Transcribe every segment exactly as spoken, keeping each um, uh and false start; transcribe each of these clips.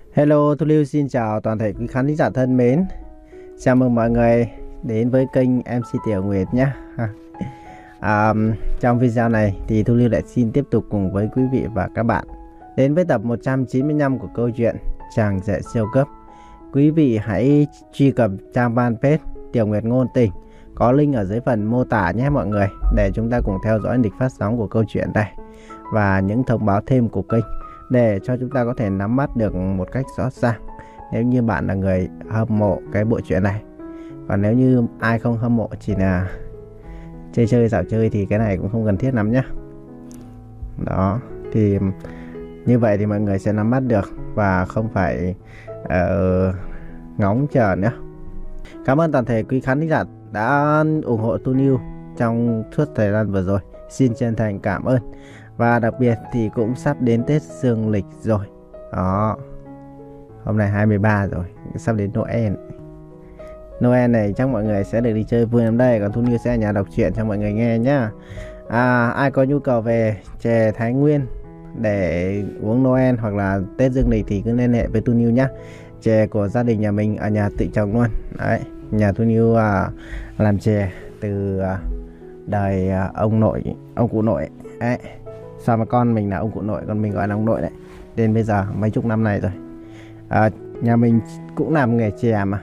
Hello, Thu Lưu xin chào toàn thể quý khán thính giả thân mến. Chào mừng mọi người đến với kênh em xê Tiểu Nguyệt nhé. À, trong video này thì Thu Lưu lại xin tiếp tục cùng với quý vị và các bạn đến với tập một trăm chín mươi lăm của câu chuyện Chàng Rể Siêu Cấp. Quý vị hãy truy cập trang fanpage Tiểu Nguyệt Ngôn Tình, có link ở dưới phần mô tả nhé mọi người, để chúng ta cùng theo dõi lịch phát sóng của câu chuyện này và những thông báo thêm của kênh, để cho chúng ta có thể nắm bắt được một cách rõ ràng nếu như bạn là người hâm mộ cái bộ truyện này. Còn nếu như ai không hâm mộ, chỉ là chơi chơi dạo chơi thì cái này cũng không cần thiết lắm nhé. Đó, thì như vậy thì mọi người sẽ nắm bắt được và không phải uh, ngóng chờ nữa. Cảm ơn toàn thể quý khán thính giả đã ủng hộ Thu Lưu trong suốt thời gian vừa rồi. Xin chân thành cảm ơn. Và đặc biệt thì cũng sắp đến Tết Dương lịch rồi. Đó, hôm nay hai mươi ba rồi, sắp đến Noel. Noel này chắc mọi người sẽ được đi chơi vui lắm đây. Còn Thu Lưu sẽ ở nhà đọc truyện cho mọi người nghe nhá. À, ai có nhu cầu về chè Thái Nguyên để uống Noel hoặc là Tết Dương lịch thì cứ liên hệ với Thu Lưu nhá. Chè của gia đình nhà mình ở nhà tự trồng luôn. Đấy, nhà Thu Lưu à, làm chè từ à, đời à, ông nội, ông cụ nội. Đấy, sao mà con mình là ông cụ nội, còn mình gọi là ông nội đấy. Đến bây giờ mấy chục năm này rồi. À, nhà mình cũng làm nghề chè mà.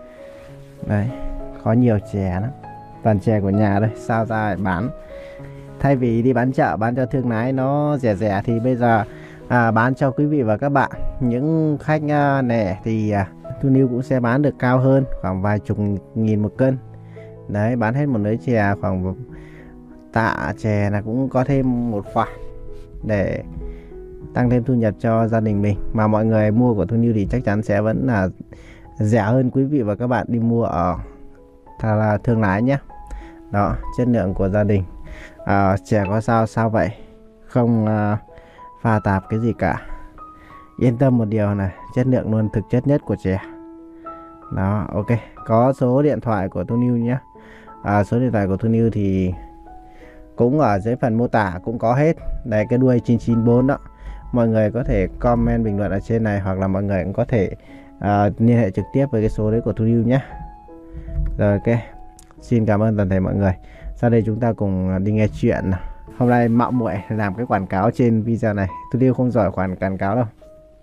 Đấy, có nhiều chè lắm. Toàn chè của nhà đây, sao ra bán. Thay vì đi bán chợ, bán cho thương lái nó rẻ rẻ, thì bây giờ à, bán cho quý vị và các bạn. Những khách à, nẻ thì à, Thu Lưu cũng sẽ bán được cao hơn, khoảng vài chục nghìn một cân. Đấy, bán hết một lưới chè khoảng tạ chè là cũng có thêm một khoản để tăng thêm thu nhập cho gia đình mình. Mà mọi người mua của Thu Lưu thì chắc chắn sẽ vẫn là rẻ hơn quý vị và các bạn đi mua ở là thương lái nhé. Đó, chất lượng của gia đình à, chè có sao sao vậy, không à, pha tạp cái gì cả. Yên tâm một điều này, chất lượng luôn, thực chất nhất của chè. Đó, ok. Có số điện thoại của Thu Lưu nhé. à, Số điện thoại của Thu Lưu thì cũng ở dưới phần mô tả, cũng có hết. Đây, cái đuôi chín chín bốn đó. Mọi người có thể comment bình luận ở trên này, hoặc là mọi người cũng có thể uh, liên hệ trực tiếp với cái số đấy của Thu Lưu nhé. Rồi, ok. Xin cảm ơn toàn thể mọi người. Sau đây chúng ta cùng đi nghe chuyện. Hôm nay mạo muội làm cái quảng cáo trên video này. Thu Lưu không giỏi khoản quảng cáo đâu.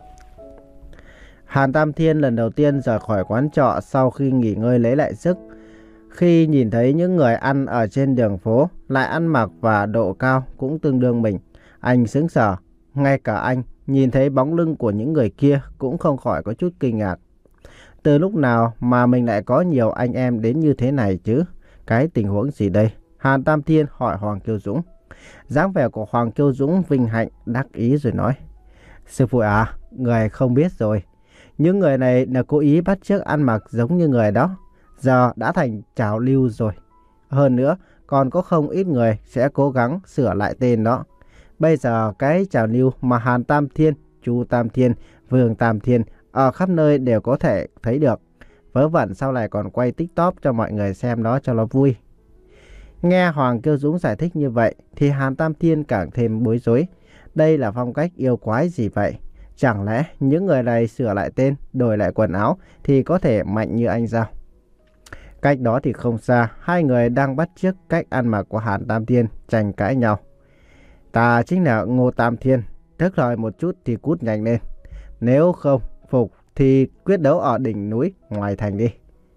Hàn Tam Thiên lần đầu tiên rời khỏi quán trọ sau khi nghỉ ngơi lấy lại sức. Khi nhìn thấy những người ăn ở trên đường phố lại ăn mặc và độ cao cũng tương đương mình, anh sững sờ. Ngay cả anh nhìn thấy bóng lưng của những người kia cũng không khỏi có chút kinh ngạc. Từ lúc nào mà mình lại có nhiều anh em đến như thế này chứ? Cái tình huống gì đây? Hàn Tam Thiên hỏi Hoàng Kiêu Dũng. Dáng vẻ của Hoàng Kiêu Dũng vinh hạnh đắc ý rồi nói: Sư phụ à, người không biết rồi. Những người này là cố ý bắt chước ăn mặc giống như người đó. Giờ đã thành trào lưu rồi. Hơn nữa, còn có không ít người sẽ cố gắng sửa lại tên đó. Bây giờ cái trào lưu mà Hàn Tam Thiên, Chu Tam Thiên, Vương Tam Thiên ở khắp nơi đều có thể thấy được. Vớ vẩn sau này còn quay TikTok cho mọi người xem đó cho nó vui. Nghe Hoàng Kiêu Dũng giải thích như vậy thì Hàn Tam Thiên càng thêm bối rối. Đây là phong cách yêu quái gì vậy? Chẳng lẽ những người này sửa lại tên, đổi lại quần áo thì có thể mạnh như anh sao? Cách đó thì không xa, hai người đang bắt chước cách ăn mặc của Hàn Tam Thiên tranh cãi nhau. Ta chính là Ngô Tam Thiên, thức thời một chút thì cút nhanh lên. Nếu không phục thì quyết đấu ở đỉnh núi ngoài thành đi.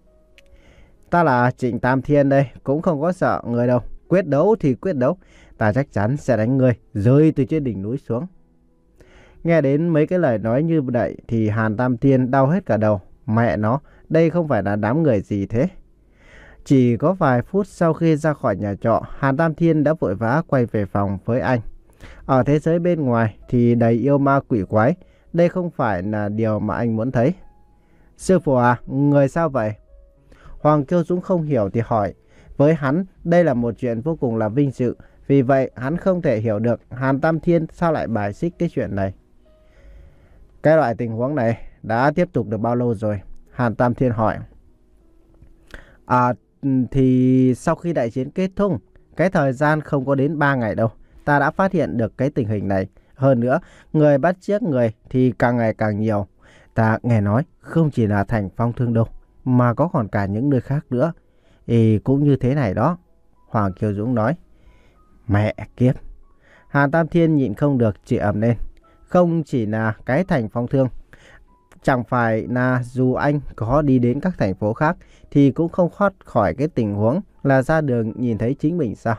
Ta là Trịnh Tam Thiên đây, cũng không có sợ người đâu. Quyết đấu thì quyết đấu, ta chắc chắn sẽ đánh người rơi từ trên đỉnh núi xuống. Nghe đến mấy cái lời nói như vậy thì Hàn Tam Thiên đau hết cả đầu. Mẹ nó, đây không phải là đám người gì thế? Chỉ có vài phút sau khi ra khỏi nhà trọ, Hàn Tam Thiên đã vội vã quay về phòng với anh. Ở thế giới bên ngoài thì đầy yêu ma quỷ quái. Đây không phải là điều mà anh muốn thấy. Sư phụ à, người sao vậy? Hoàng Kiêu Dũng không hiểu thì hỏi. Với hắn, đây là một chuyện vô cùng là vinh dự. Vì vậy, hắn không thể hiểu được Hàn Tam Thiên sao lại bài xích cái chuyện này. Cái loại tình huống này đã tiếp tục được bao lâu rồi? Hàn Tam Thiên hỏi. À, thì sau khi đại chiến kết thúc, cái thời gian không có đến ba ngày đâu, ta đã phát hiện được cái tình hình này. Hơn nữa, người bắt chước người thì càng ngày càng nhiều. Ta nghe nói không chỉ là thành Phong Thương đâu, mà có còn cả những nơi khác nữa. Ý cũng như thế này đó. Hoàng Kiều Dũng nói. Mẹ kiếp. Hàn Tam Thiên nhịn không được chửi ầm lên. Không chỉ là cái thành Phong Thương, chẳng phải là dù anh có đi đến các thành phố khác thì cũng không thoát khỏi cái tình huống là ra đường nhìn thấy chính mình sao?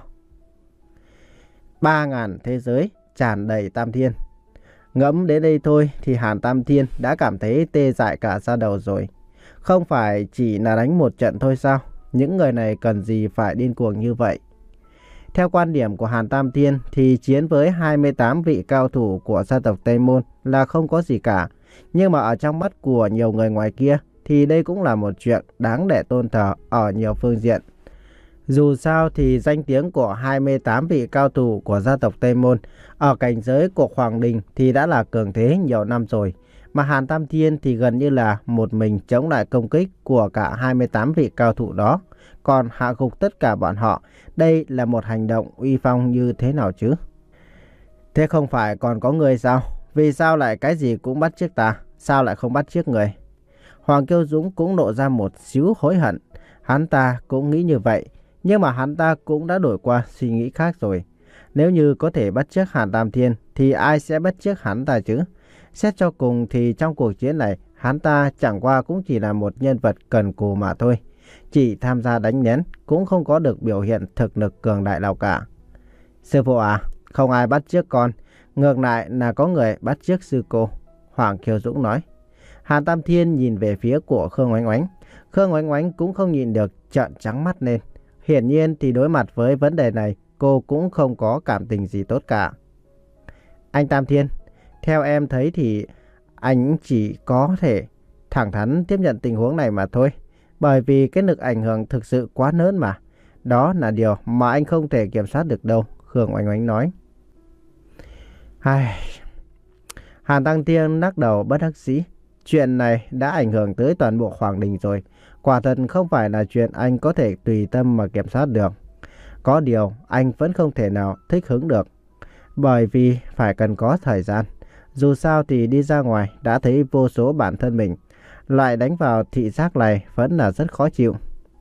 Ba ngàn thế giới tràn đầy Tam Thiên. Ngẫm đến đây thôi thì Hàn Tam Thiên đã cảm thấy tê dại cả da đầu rồi. Không phải chỉ là đánh một trận thôi sao? Những người này cần gì phải điên cuồng như vậy? Theo quan điểm của Hàn Tam Thiên thì chiến với hai mươi tám vị cao thủ của gia tộc Tây Môn là không có gì cả. Nhưng mà ở trong mắt của nhiều người ngoài kia thì đây cũng là một chuyện đáng để tôn thờ ở nhiều phương diện. Dù sao thì danh tiếng của hai mươi tám vị cao thủ của gia tộc Tây Môn ở cảnh giới của Hoàng Đình thì đã là cường thế nhiều năm rồi. Mà Hàn Tam Thiên thì gần như là một mình chống lại công kích của cả hai mươi tám vị cao thủ đó. Còn hạ gục tất cả bọn họ, đây là một hành động uy phong như thế nào chứ? Thế không phải còn có người sao? Vì sao lại cái gì cũng bắt chước ta? Sao lại không bắt chước người? Hoàng Kiêu Dũng cũng nộ ra một xíu hối hận. Hắn ta cũng nghĩ như vậy. Nhưng mà hắn ta cũng đã đổi qua suy nghĩ khác rồi. Nếu như có thể bắt chước Hàn Tam Thiên thì ai sẽ bắt chước hắn ta chứ? Xét cho cùng thì trong cuộc chiến này hắn ta chẳng qua cũng chỉ là một nhân vật cần cù mà thôi. Chỉ tham gia đánh nhén cũng không có được biểu hiện thực lực cường đại nào cả. Sư phụ à, không ai bắt chước con. Ngược lại là có người bắt chước sư cô. Hoàng Kiều Dũng nói. Hàn Tam Thiên nhìn về phía của Khương Oánh Oánh. Khương Oánh Oánh cũng không nhìn được trợn trắng mắt lên. Hiển nhiên thì đối mặt với vấn đề này cô cũng không có cảm tình gì tốt cả. Anh Tam Thiên, theo em thấy thì anh chỉ có thể thẳng thắn tiếp nhận tình huống này mà thôi. Bởi vì cái lực ảnh hưởng thực sự quá lớn mà. Đó là điều mà anh không thể kiểm soát được đâu, Khương Oánh Oánh nói. Ai... Hàn Tăng Thiên lắc đầu bất đắc dĩ. Chuyện này đã ảnh hưởng tới toàn bộ Hoàng Đình rồi. Quả thật không phải là chuyện anh có thể tùy tâm mà kiểm soát được. Có điều anh vẫn không thể nào thích hứng được. Bởi vì phải cần có thời gian. Dù sao thì đi ra ngoài đã thấy vô số bản thân mình. Lại đánh vào thị giác này vẫn là rất khó chịu.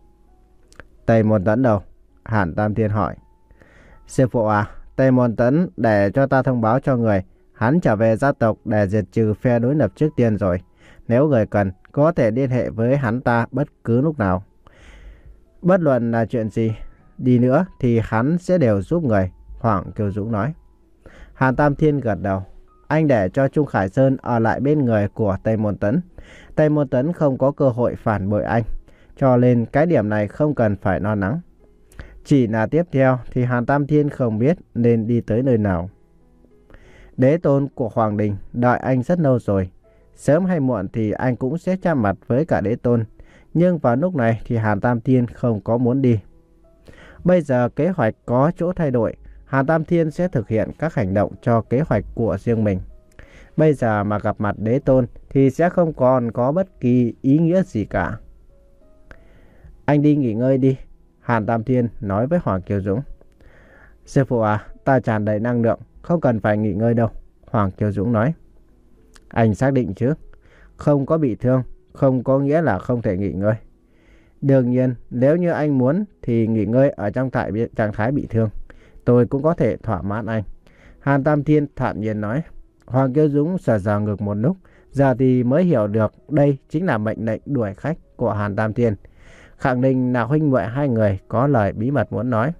Tây Môn Tấn đâu? Hàn Tam Thiên hỏi. Sư phụ à, Tây Môn Tấn để cho ta thông báo cho người. Hắn trở về gia tộc để diệt trừ phe đối lập trước tiên rồi. Nếu người cần, có thể liên hệ với hắn ta bất cứ lúc nào. Bất luận là chuyện gì đi nữa thì hắn sẽ đều giúp người, Hoàng Kiều Dũng nói. Hàn Tam Thiên gật đầu. Anh để cho Trung Khải Sơn ở lại bên người của Tây Môn Tấn. Tây Môn Tấn không có cơ hội phản bội anh. Cho nên cái điểm này không cần phải lo lắng. Chỉ là tiếp theo thì Hàn Tam Thiên không biết nên đi tới nơi nào. Đế tôn của Hoàng Đình đợi anh rất lâu rồi. Sớm hay muộn thì anh cũng sẽ chạm mặt với cả đế tôn. Nhưng vào lúc này thì Hàn Tam Thiên không có muốn đi. Bây giờ kế hoạch có chỗ thay đổi. Hàn Tam Thiên sẽ thực hiện các hành động cho kế hoạch của riêng mình. Bây giờ mà gặp mặt đế tôn thì sẽ không còn có bất kỳ ý nghĩa gì cả. Anh đi nghỉ ngơi đi, Hàn Tam Thiên nói với Hoàng Kiều Dũng. Sư phụ à, ta tràn đầy năng lượng, không cần phải nghỉ ngơi đâu, Hoàng Kiều Dũng nói. Anh xác định chứ? Không có bị thương, không có nghĩa là không thể nghỉ ngơi. Đương nhiên, nếu như anh muốn thì nghỉ ngơi ở trong trạng thái bị thương. Tôi cũng có thể thỏa mãn anh, Hàn Tam Thiên thản nhiên nói. Hoàng Kiều Dũng sờ sờ ngực một lúc, giờ thì mới hiểu được đây chính là mệnh lệnh đuổi khách của Hàn Tam Thiên. Khẳng định là huynh muội hai người có lời bí mật muốn nói.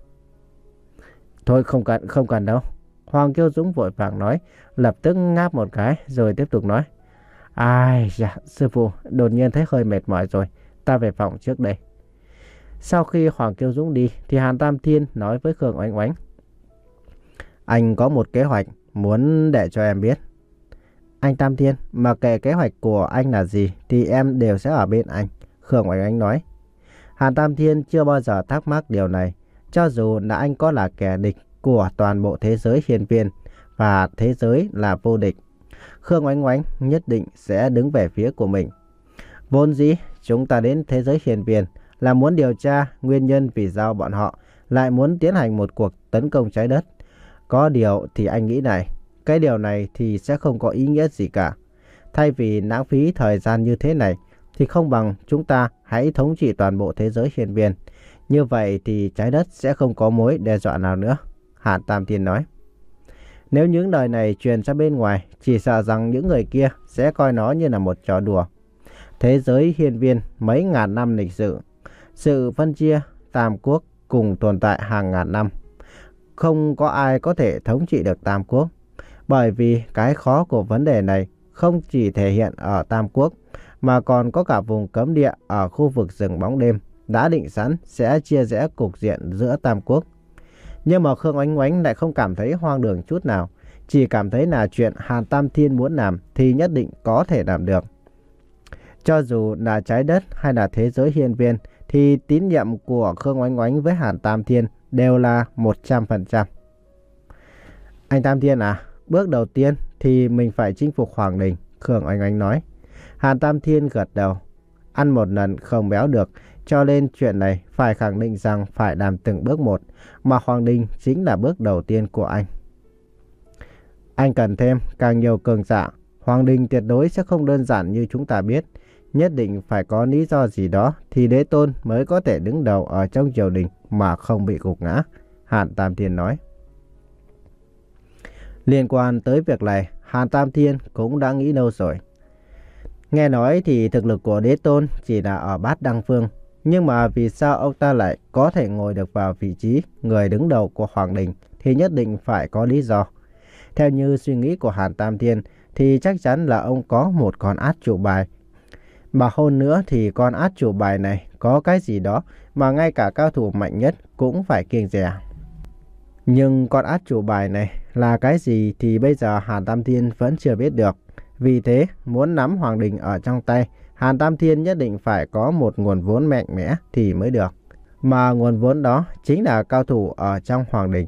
Thôi không cần, không cần đâu, Hoàng Kiều Dũng vội vàng nói, lập tức ngáp một cái rồi tiếp tục nói. Ai dạ, sư phụ, đột nhiên thấy hơi mệt mỏi rồi, ta về phòng trước đây. Sau khi Hoàng Kiều Dũng đi thì Hàn Tam Thiên nói với Khương Oánh Oánh. Anh có một kế hoạch muốn để cho em biết. Anh Tam Thiên, mà kệ kế hoạch của anh là gì thì em đều sẽ ở bên anh, Khương Oánh Oánh nói. Hàn Tam Thiên chưa bao giờ thắc mắc điều này. Cho dù là anh có là kẻ địch của toàn bộ thế giới hiên viên và thế giới là vô địch, Khương Oánh Oánh nhất định sẽ đứng về phía của mình. Vốn dĩ chúng ta đến thế giới hiên viên là muốn điều tra nguyên nhân vì sao bọn họ lại muốn tiến hành một cuộc tấn công trái đất. Có điều thì anh nghĩ này, cái điều này thì sẽ không có ý nghĩa gì cả. Thay vì lãng phí thời gian như thế này, thì không bằng chúng ta hãy thống trị toàn bộ thế giới hiên viên. Như vậy thì trái đất sẽ không có mối đe dọa nào nữa, Hàn Tam Thiên nói. Nếu những lời này truyền ra bên ngoài, chỉ sợ rằng những người kia sẽ coi nó như là một trò đùa. Thế giới hiên viên mấy ngàn năm lịch sử, sự phân chia tam quốc cùng tồn tại hàng ngàn năm. Không có ai có thể thống trị được tam quốc, bởi vì cái khó của vấn đề này không chỉ thể hiện ở tam quốc, mà còn có cả vùng cấm địa ở khu vực rừng bóng đêm đã định sẵn sẽ chia rẽ cục diện giữa tam quốc. Nhưng mà Khương Oánh Oánh lại không cảm thấy hoang đường chút nào, chỉ cảm thấy là chuyện Hàn Tam Thiên muốn làm thì nhất định có thể làm được. Cho dù là trái đất hay là thế giới hiên viên, thì tín nhiệm của Khương Oánh Oánh với Hàn Tam Thiên đều là một trăm phần trăm. Anh Tam Thiên à, bước đầu tiên thì mình phải chinh phục Hoàng Đình, Khương Oánh Oánh nói. Hàn Tam Thiên gật đầu. Ăn một lần không béo được, cho nên chuyện này phải khẳng định rằng phải làm từng bước một, mà Hoàng Đình chính là bước đầu tiên của anh. Anh cần thêm càng nhiều cường giả. Hoàng Đình tuyệt đối sẽ không đơn giản như chúng ta biết. Nhất định phải có lý do gì đó thì đế tôn mới có thể đứng đầu ở trong triều đình mà không bị gục ngã, Hàn Tam Thiên nói. Liên quan tới việc này, Hàn Tam Thiên cũng đã nghĩ lâu rồi. Nghe nói thì thực lực của đế tôn chỉ là ở bát đăng phương, nhưng mà vì sao ông ta lại có thể ngồi được vào vị trí người đứng đầu của Hoàng Đình thì nhất định phải có lý do. Theo như suy nghĩ của Hàn Tam Thiên thì chắc chắn là ông có một con át chủ bài. Mà hơn nữa thì con át chủ bài này có cái gì đó mà ngay cả cao thủ mạnh nhất cũng phải kiêng dè. Nhưng con át chủ bài này là cái gì thì bây giờ Hàn Tam Thiên vẫn chưa biết được. Vì thế, muốn nắm Hoàng Đình ở trong tay, Hàn Tam Thiên nhất định phải có một nguồn vốn mạnh mẽ thì mới được. Mà nguồn vốn đó chính là cao thủ ở trong Hoàng Đình.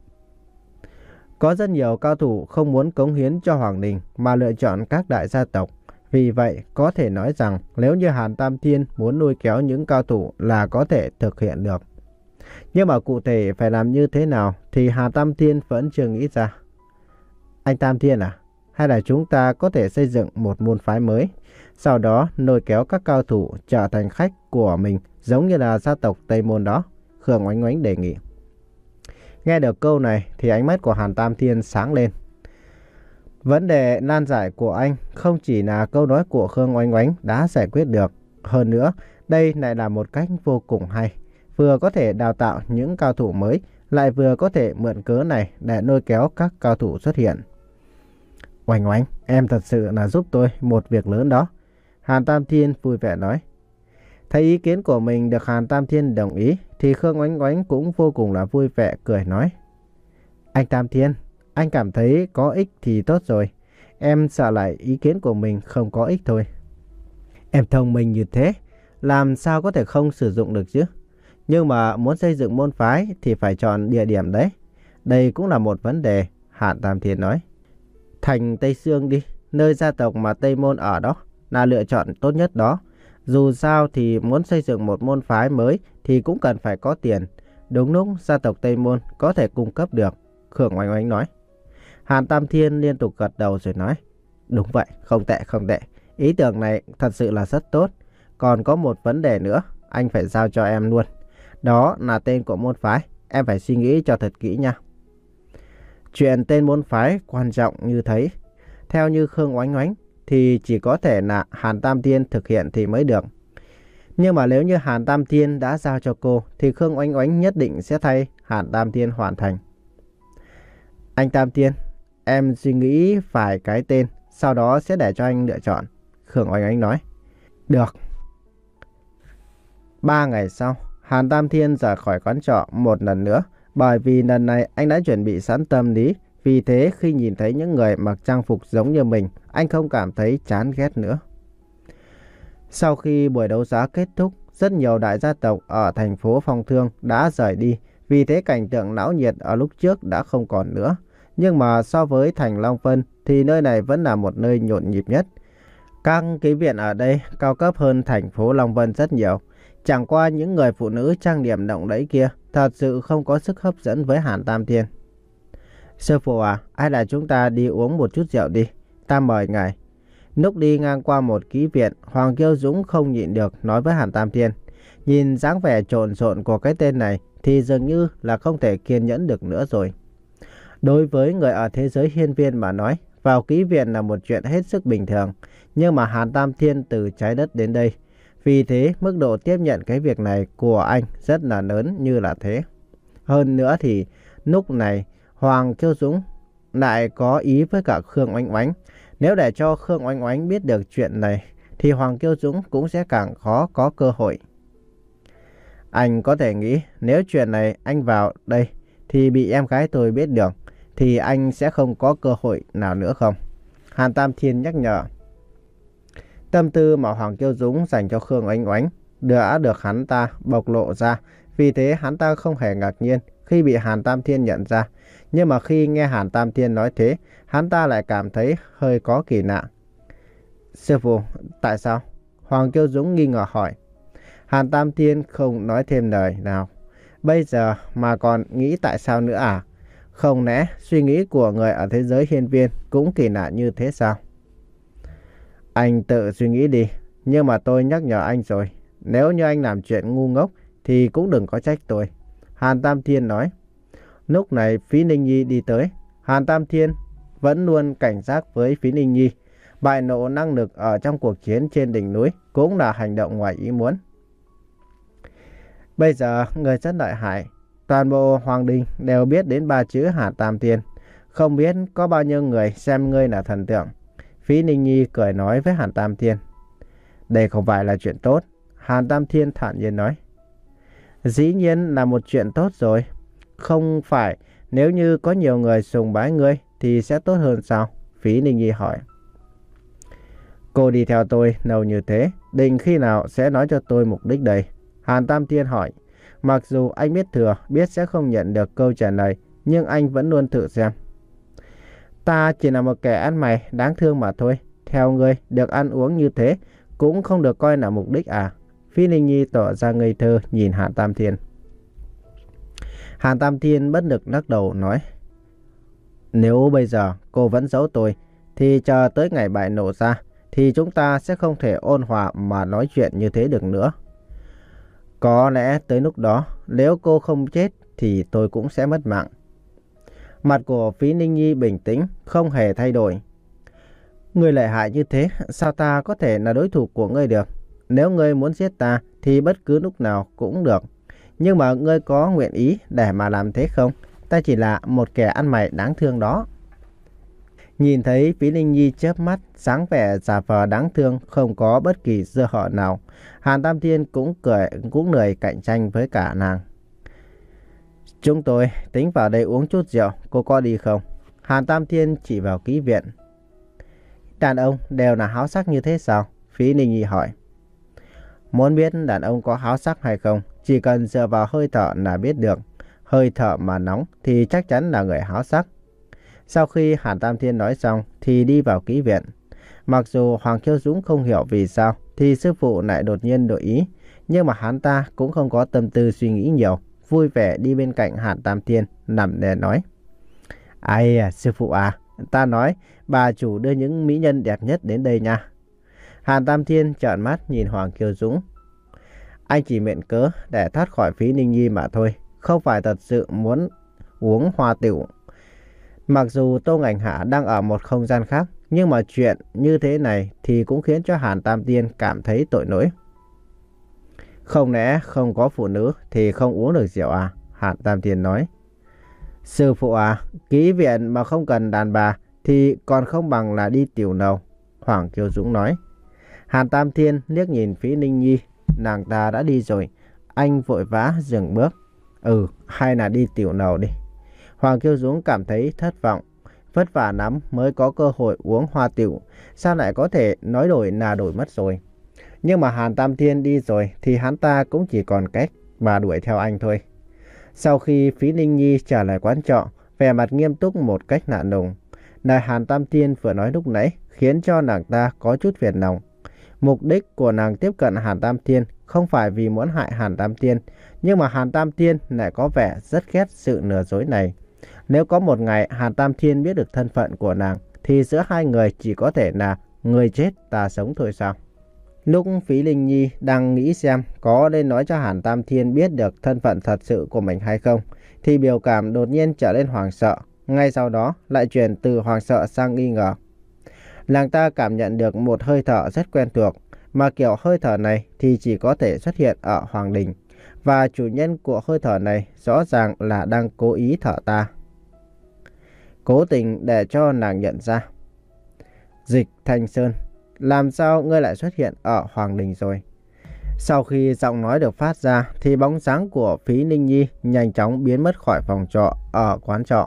Có rất nhiều cao thủ không muốn cống hiến cho Hoàng Đình mà lựa chọn các đại gia tộc. Vì vậy, có thể nói rằng nếu như Hàn Tam Thiên muốn nuôi kéo những cao thủ là có thể thực hiện được. Nhưng mà cụ thể phải làm như thế nào thì Hàn Tam Thiên vẫn chưa nghĩ ra. Anh Tam Thiên à? Hay là chúng ta có thể xây dựng một môn phái mới, sau đó lôi kéo các cao thủ trở thành khách của mình giống như là gia tộc Tây Môn đó, Khương Oánh Oánh đề nghị. Nghe được câu này thì ánh mắt của Hàn Tam Thiên sáng lên. Vấn đề nan giải của anh không chỉ là câu nói của Khương Oánh Oánh đã giải quyết được. Hơn nữa, đây lại là một cách vô cùng hay. Vừa có thể đào tạo những cao thủ mới, lại vừa có thể mượn cớ này để lôi kéo các cao thủ xuất hiện. Oánh Oánh, em thật sự là giúp tôi một việc lớn đó, Hàn Tam Thiên vui vẻ nói. Thấy ý kiến của mình được Hàn Tam Thiên đồng ý thì Khương Oánh Oánh cũng vô cùng là vui vẻ cười nói. Anh Tam Thiên, anh cảm thấy có ích thì tốt rồi. Em sợ lại ý kiến của mình không có ích thôi. Em thông minh như thế, làm sao có thể không sử dụng được chứ? Nhưng mà muốn xây dựng môn phái thì phải chọn địa điểm đấy. Đây cũng là một vấn đề, Hàn Tam Thiên nói. Thành Tây Sương đi, nơi gia tộc mà Tây Môn ở đó là lựa chọn tốt nhất đó. Dù sao thì muốn xây dựng một môn phái mới thì cũng cần phải có tiền. Đúng lúc gia tộc Tây Môn có thể cung cấp được, Khương Oánh Oánh nói. Hàn Tam Thiên liên tục gật đầu rồi nói. Đúng vậy, không tệ không tệ. Ý tưởng này thật sự là rất tốt. Còn có một vấn đề nữa, anh phải giao cho em luôn. Đó là tên của môn phái, em phải suy nghĩ cho thật kỹ nha. Chuyện tên môn phái quan trọng như thế. Theo như Khương Oánh Oánh thì chỉ có thể là Hàn Tam Thiên thực hiện thì mới được. Nhưng mà nếu như Hàn Tam Thiên đã giao cho cô thì Khương Oánh Oánh nhất định sẽ thay Hàn Tam Thiên hoàn thành. Anh Tam Thiên, em suy nghĩ phải cái tên, sau đó sẽ để cho anh lựa chọn, Khương Oánh Oánh nói. Được. Ba ngày sau, Hàn Tam Thiên rời khỏi quán trọ một lần nữa, bởi vì lần này anh đã chuẩn bị sẵn tâm lý. Vì thế khi nhìn thấy những người mặc trang phục giống như mình, anh không cảm thấy chán ghét nữa. Sau khi buổi đấu giá kết thúc, rất nhiều đại gia tộc ở thành phố Phong Thương đã rời đi. Vì thế cảnh tượng náo nhiệt ở lúc trước đã không còn nữa. Nhưng mà so với thành Long Vân thì nơi này vẫn là một nơi nhộn nhịp nhất. Các ký viện ở đây cao cấp hơn thành phố Long Vân rất nhiều. Chẳng qua những người phụ nữ trang điểm động đẫy kia thật sự không có sức hấp dẫn với Hàn Tam Thiên. Sư phụ à, hay là chúng ta đi uống một chút rượu đi, ta mời ngài. Lúc đi ngang qua một ký viện, Hoàng Kiêu Dũng không nhịn được nói với Hàn Tam Thiên. Nhìn dáng vẻ trộn rộn của cái tên này thì dường như là không thể kiên nhẫn được nữa rồi. Đối với người ở thế giới hiên viên mà nói, vào ký viện là một chuyện hết sức bình thường. Nhưng mà Hàn Tam Thiên từ trái đất đến đây, vì thế mức độ tiếp nhận cái việc này của anh rất là lớn như là thế. Hơn nữa thì lúc này Hoàng Kiêu Dũng lại có ý với cả Khương Oanh Oánh. Nếu để cho Khương Oanh Oánh biết được chuyện này thì Hoàng Kiêu Dũng cũng sẽ càng khó có cơ hội. Anh có thể nghĩ nếu chuyện này anh vào đây thì bị em gái tôi biết được thì anh sẽ không có cơ hội nào nữa không? Hàn Tam Thiên nhắc nhở. Tâm tư mà Hoàng Kiêu Dũng dành cho Khương Oanh Oánh đã được hắn ta bộc lộ ra. Vì thế hắn ta không hề ngạc nhiên khi bị Hàn Tam Thiên nhận ra. Nhưng mà khi nghe Hàn Tam Thiên nói thế, hắn ta lại cảm thấy hơi có kỳ lạ. Sư phụ, tại sao? Hoàng Kiêu Dũng nghi ngờ hỏi. Hàn Tam Thiên không nói thêm lời nào. Bây giờ mà còn nghĩ tại sao nữa à? Không lẽ suy nghĩ của người ở thế giới hiên viên cũng kỳ lạ như thế sao? Anh tự suy nghĩ đi. Nhưng mà tôi nhắc nhở anh rồi. Nếu như anh làm chuyện ngu ngốc thì cũng đừng có trách tôi. Hàn Tam Thiên nói. Lúc này Phí Ninh Nhi đi tới. Hàn Tam Thiên vẫn luôn cảnh giác với Phí Ninh Nhi. Bại lộ năng lực ở trong cuộc chiến trên đỉnh núi cũng là hành động ngoài ý muốn. Bây giờ người rất lợi hại. Toàn bộ Hoàng Đình đều biết đến ba chữ Hàn Tam Thiên. Không biết có bao nhiêu người xem ngươi là thần tượng. Phí Ninh Nhi cười nói với Hàn Tam Thiên. Đây không phải là chuyện tốt. Hàn Tam Thiên thản nhiên nói. Dĩ nhiên là một chuyện tốt rồi. Không phải nếu như có nhiều người sùng bái ngươi thì sẽ tốt hơn sao? Phí Ninh Nhi hỏi. Cô đi theo tôi lâu như thế, định khi nào sẽ nói cho tôi mục đích đây? Hàn Tam Thiên hỏi. Mặc dù anh biết thừa, biết sẽ không nhận được câu trả lời, nhưng anh vẫn luôn thử xem. Ta chỉ là một kẻ ăn mày đáng thương mà thôi. Theo ngươi, được ăn uống như thế cũng không được coi là mục đích à? Phí Ninh Nhi tỏ ra ngây thơ nhìn Hàn Tam Thiên. Hàn Tam Thiên bất lực lắc đầu nói. Nếu bây giờ cô vẫn giấu tôi, thì chờ tới ngày bại nổ ra, thì chúng ta sẽ không thể ôn hòa mà nói chuyện như thế được nữa. Có lẽ tới lúc đó, nếu cô không chết thì tôi cũng sẽ mất mạng. Mặt của Phí Ninh Nhi bình tĩnh, không hề thay đổi. Ngươi lợi hại như thế, sao ta có thể là đối thủ của ngươi được? Nếu ngươi muốn giết ta thì bất cứ lúc nào cũng được. Nhưng mà ngươi có nguyện ý để mà làm thế không? Ta chỉ là một kẻ ăn mày đáng thương đó. Nhìn thấy Phí Ninh Nhi chớp mắt, sáng vẻ giả vờ đáng thương, không có bất kỳ sơ hở nào. Hàn Tam Thiên cũng cười, cũng lười cạnh tranh với cả nàng. Chúng tôi tính vào đây uống chút rượu, cô có đi không? Hàn Tam Thiên chỉ vào ký viện. Đàn ông đều là háo sắc như thế sao? Phí Ninh Nhi hỏi. Muốn biết đàn ông có háo sắc hay không, chỉ cần dựa vào hơi thở là biết được. Hơi thở mà nóng thì chắc chắn là người háo sắc. Sau khi Hàn Tam Thiên nói xong thì đi vào ký viện. Mặc dù Hoàng Kiêu Dũng không hiểu vì sao thì sư phụ lại đột nhiên đổi ý, nhưng mà hắn ta cũng không có tâm tư suy nghĩ nhiều, vui vẻ đi bên cạnh Hàn Tam Thiên nằm để nói. Ai à, sư phụ à, ta nói bà chủ đưa những mỹ nhân đẹp nhất đến đây nha. Hàn Tam Thiên trợn mắt nhìn Hoàng Kiêu Dũng. Anh chỉ mượn cớ để thoát khỏi Phí Ninh Nhi mà thôi, không phải thật sự muốn uống hoa tiểu. Mặc dù Tô Ngành Hạ đang ở một không gian khác, nhưng mà chuyện như thế này thì cũng khiến cho Hàn Tam Thiên cảm thấy tội lỗi. Không lẽ không có phụ nữ thì không uống được rượu à? Hàn Tam Thiên nói. Sư phụ à, ký viện mà không cần đàn bà thì còn không bằng là đi tiểu lầu. Hoàng Kiêu Dũng nói. Hàn Tam Thiên liếc nhìn Phí Ninh Nhi, nàng ta đã đi rồi. Anh vội vã dừng bước. Ừ, hay là đi tiểu lầu đi. Hoàng Kiêu Dũng cảm thấy thất vọng. Vất vả lắm mới có cơ hội uống hoa tiểu, sao lại có thể nói đổi là đổi mất rồi. Nhưng mà Hàn Tam Thiên đi rồi thì hắn ta cũng chỉ còn cách mà đuổi theo anh thôi. Sau khi Phí Ninh Nhi trở lại quán trọ, vẻ mặt nghiêm túc một cách lạ lùng. Lời Hàn Tam Thiên vừa nói lúc nãy khiến cho nàng ta có chút phiền lòng. Mục đích của nàng tiếp cận Hàn Tam Thiên không phải vì muốn hại Hàn Tam Thiên, nhưng mà Hàn Tam Thiên lại có vẻ rất ghét sự lừa dối này. Nếu có một ngày Hàn Tam Thiên biết được thân phận của nàng thì giữa hai người chỉ có thể là Người chết ta sống thôi sao? Lúc Phí Linh Nhi đang nghĩ xem có nên nói cho Hàn Tam Thiên biết được thân phận thật sự của mình hay không, thì biểu cảm đột nhiên trở lên hoảng sợ, ngay sau đó lại chuyển từ hoảng sợ sang nghi ngờ. Nàng ta cảm nhận được một hơi thở rất quen thuộc, mà kiểu hơi thở này thì chỉ có thể xuất hiện ở Hoàng Đình, và chủ nhân của hơi thở này rõ ràng là đang cố ý thở ta, cố tình để cho nàng nhận ra. Dịch Thanh Sơn, làm sao ngươi lại xuất hiện ở Hoàng Đình rồi? Sau khi giọng nói được phát ra thì bóng dáng của Phí Ninh Nhi nhanh chóng biến mất khỏi phòng trọ ở quán trọ.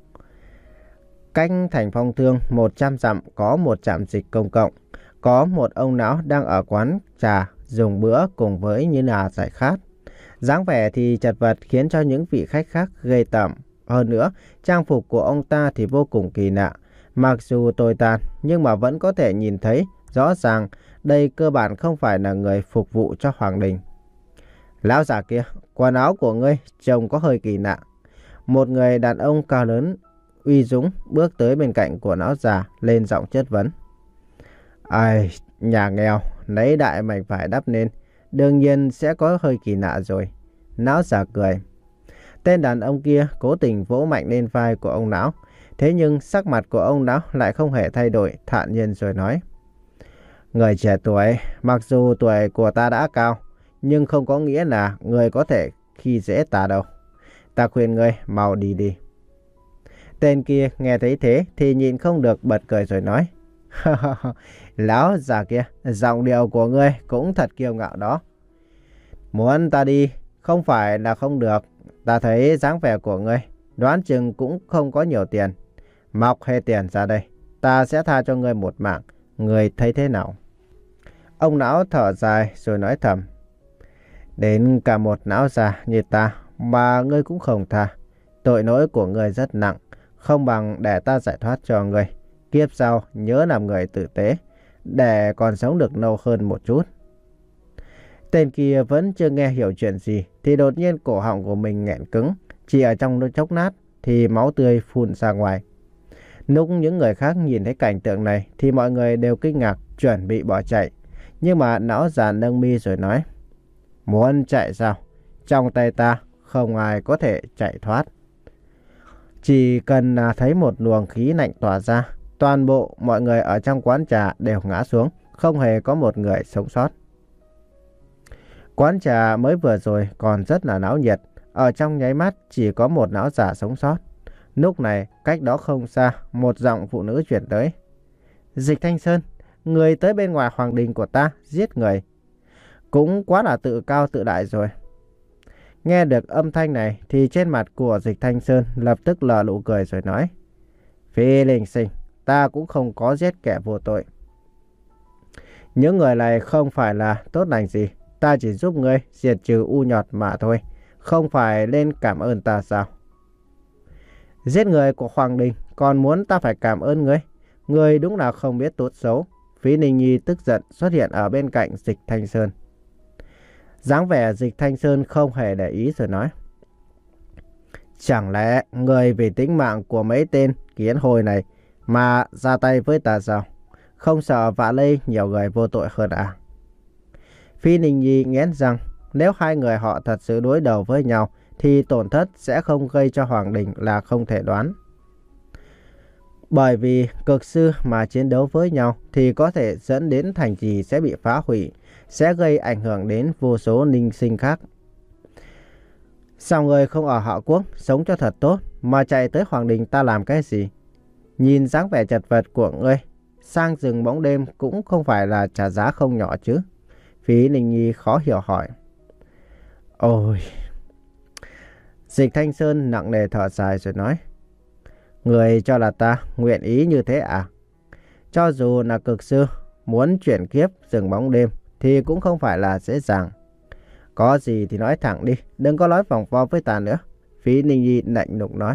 Cách thành Phong Thương một trăm dặm có một trạm dịch công cộng. Có một ông lão đang ở quán trà dùng bữa cùng với như là giải khát. Dáng vẻ thì chật vật khiến cho những vị khách khác ghê tởm. Hơn nữa, trang phục của ông ta thì vô cùng kỳ lạ. Mặc dù tồi tàn nhưng mà vẫn có thể nhìn thấy rõ ràng đây cơ bản không phải là người phục vụ cho Hoàng Đình. Lão già kia, quần áo của ngươi trông có hơi kỳ lạ. Một người đàn ông cao lớn uy dũng bước tới bên cạnh của lão già, lên giọng chất vấn. Ai, nhà nghèo, lấy đại mảnh phải đắp nên, đương nhiên sẽ có hơi kỳ lạ rồi. Lão già cười. Tên đàn ông kia cố tình vỗ mạnh lên vai của ông lão. Thế nhưng sắc mặt của ông lão lại không hề thay đổi, thản nhiên rồi nói. Người trẻ tuổi, mặc dù tuổi của ta đã cao, nhưng không có nghĩa là người có thể khi dễ ta đâu. Ta khuyên ngươi mau đi đi. Tên kia nghe thấy thế thì nhìn không được bật cười rồi nói. Lão già kia, giọng điệu của ngươi cũng thật kiêu ngạo đó. Muốn ta đi không phải là không được. Ta thấy dáng vẻ của ngươi đoán chừng cũng không có nhiều tiền. Móc hết tiền ra đây, ta sẽ tha cho ngươi một mạng. Ngươi thấy thế nào? Ông lão thở dài rồi nói thầm. Đến cả một lão già như ta mà ngươi cũng không tha. Tội lỗi của ngươi rất nặng, không bằng để ta giải thoát cho ngươi. Kiếp sau nhớ làm người tử tế, để còn sống được lâu hơn một chút. Tên kia vẫn chưa nghe hiểu chuyện gì thì đột nhiên cổ họng của mình nghẹn cứng. Chỉ ở trong chốc lát thì máu tươi phun ra ngoài. Lúc những người khác nhìn thấy cảnh tượng này thì mọi người đều kinh ngạc, chuẩn bị bỏ chạy. Nhưng mà lão già nâng mi rồi nói. Muốn chạy sao? Trong tay ta không ai có thể chạy thoát. Chỉ cần thấy một luồng khí lạnh tỏa ra, toàn bộ mọi người ở trong quán trà đều ngã xuống, không hề có một người sống sót. Quán trà mới vừa rồi còn rất là náo nhiệt, ở trong nháy mắt chỉ có một lão già sống sót. Lúc này cách đó không xa, một giọng phụ nữ chuyển tới. Dịch Thanh Sơn, người tới bên ngoài Hoàng Đình của ta giết người, cũng quá là tự cao tự đại rồi. Nghe được âm thanh này thì trên mặt của Dịch Thanh Sơn lập tức lờ nụ cười rồi nói. Phi Linh Sinh, ta cũng không có giết kẻ vô tội. Những người này không phải là tốt lành gì, ta chỉ giúp ngươi diệt trừ u nhọt mà thôi, không phải lên cảm ơn ta sao? Giết người của Hoàng Đình còn muốn ta phải cảm ơn ngươi? Ngươi đúng là không biết tốt xấu. Phí Ninh Nhi tức giận xuất hiện ở bên cạnh Dịch Thanh Sơn. Dáng vẻ Dịch Thanh Sơn không hề để ý rồi nói. Chẳng lẽ người vì tính mạng của mấy tên kiến hôi này mà ra tay với ta sao? Không sợ vạ lây nhiều người vô tội hơn à? Phí Ninh Nhi nghiến răng, nếu hai người họ thật sự đối đầu với nhau thì tổn thất sẽ không gây cho Hoàng Đình là không thể đoán. Bởi vì cực sư mà chiến đấu với nhau thì có thể dẫn đến thành trì sẽ bị phá hủy, sẽ gây ảnh hưởng đến vô số linh sinh khác. Sao người không ở họ quốc sống cho thật tốt mà chạy tới Hoàng Đình ta làm cái gì? Nhìn dáng vẻ chật vật của ngươi, sang rừng bóng đêm cũng không phải là trả giá không nhỏ chứ? Phí Ninh Nhi khó hiểu hỏi. Ôi... Dịch Thanh Sơn nặng nề thở dài rồi nói. Người cho là ta nguyện ý như thế à? Cho dù là cực sư muốn chuyển kiếp rừng bóng đêm thì cũng không phải là dễ dàng. Có gì thì nói thẳng đi, đừng có nói vòng vo với ta nữa. Phí Ninh Nhi lạnh lùng nói.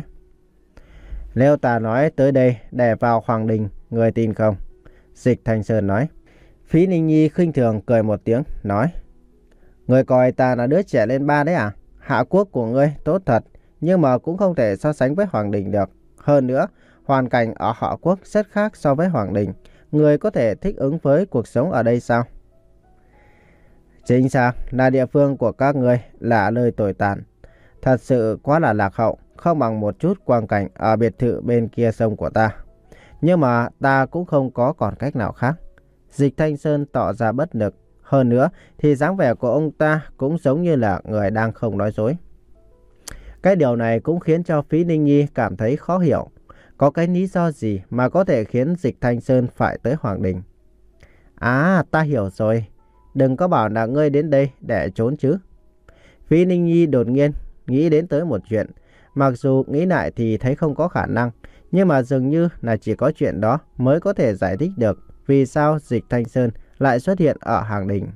Nếu ta nói tới đây để vào Hoàng Đình, người tin không? Dịch Thanh Sơn nói. Phí Ninh Nhi khinh thường cười một tiếng, nói. Người coi ta là đứa trẻ lên ba đấy à? Hạ quốc của ngươi tốt thật, nhưng mà cũng không thể so sánh với Hoàng Đình được. Hơn nữa, hoàn cảnh ở họ quốc rất khác so với Hoàng Đình. người có thể thích ứng với cuộc sống ở đây sao? Chính xác là địa phương của các ngươi là nơi tồi tàn. Thật sự quá là lạc hậu, không bằng một chút quang cảnh ở biệt thự bên kia sông của ta. Nhưng mà ta cũng không có còn cách nào khác. Dịch Thanh Sơn tỏ ra bất lực. Hơn nữa thì dáng vẻ của ông ta cũng giống như là người đang không nói dối. Cái điều này cũng khiến cho Phí Ninh Nhi cảm thấy khó hiểu. Có cái lý do gì mà có thể khiến Dịch Thanh Sơn phải tới Hoàng Đình? À, ta hiểu rồi. Đừng có bảo là ngươi đến đây để trốn chứ. Phí Ninh Nhi đột nhiên nghĩ đến tới một chuyện. Mặc dù nghĩ lại thì thấy không có khả năng, nhưng mà dường như là chỉ có chuyện đó mới có thể giải thích được vì sao Dịch Thanh Sơn lại xuất hiện ở Hoàng Đình.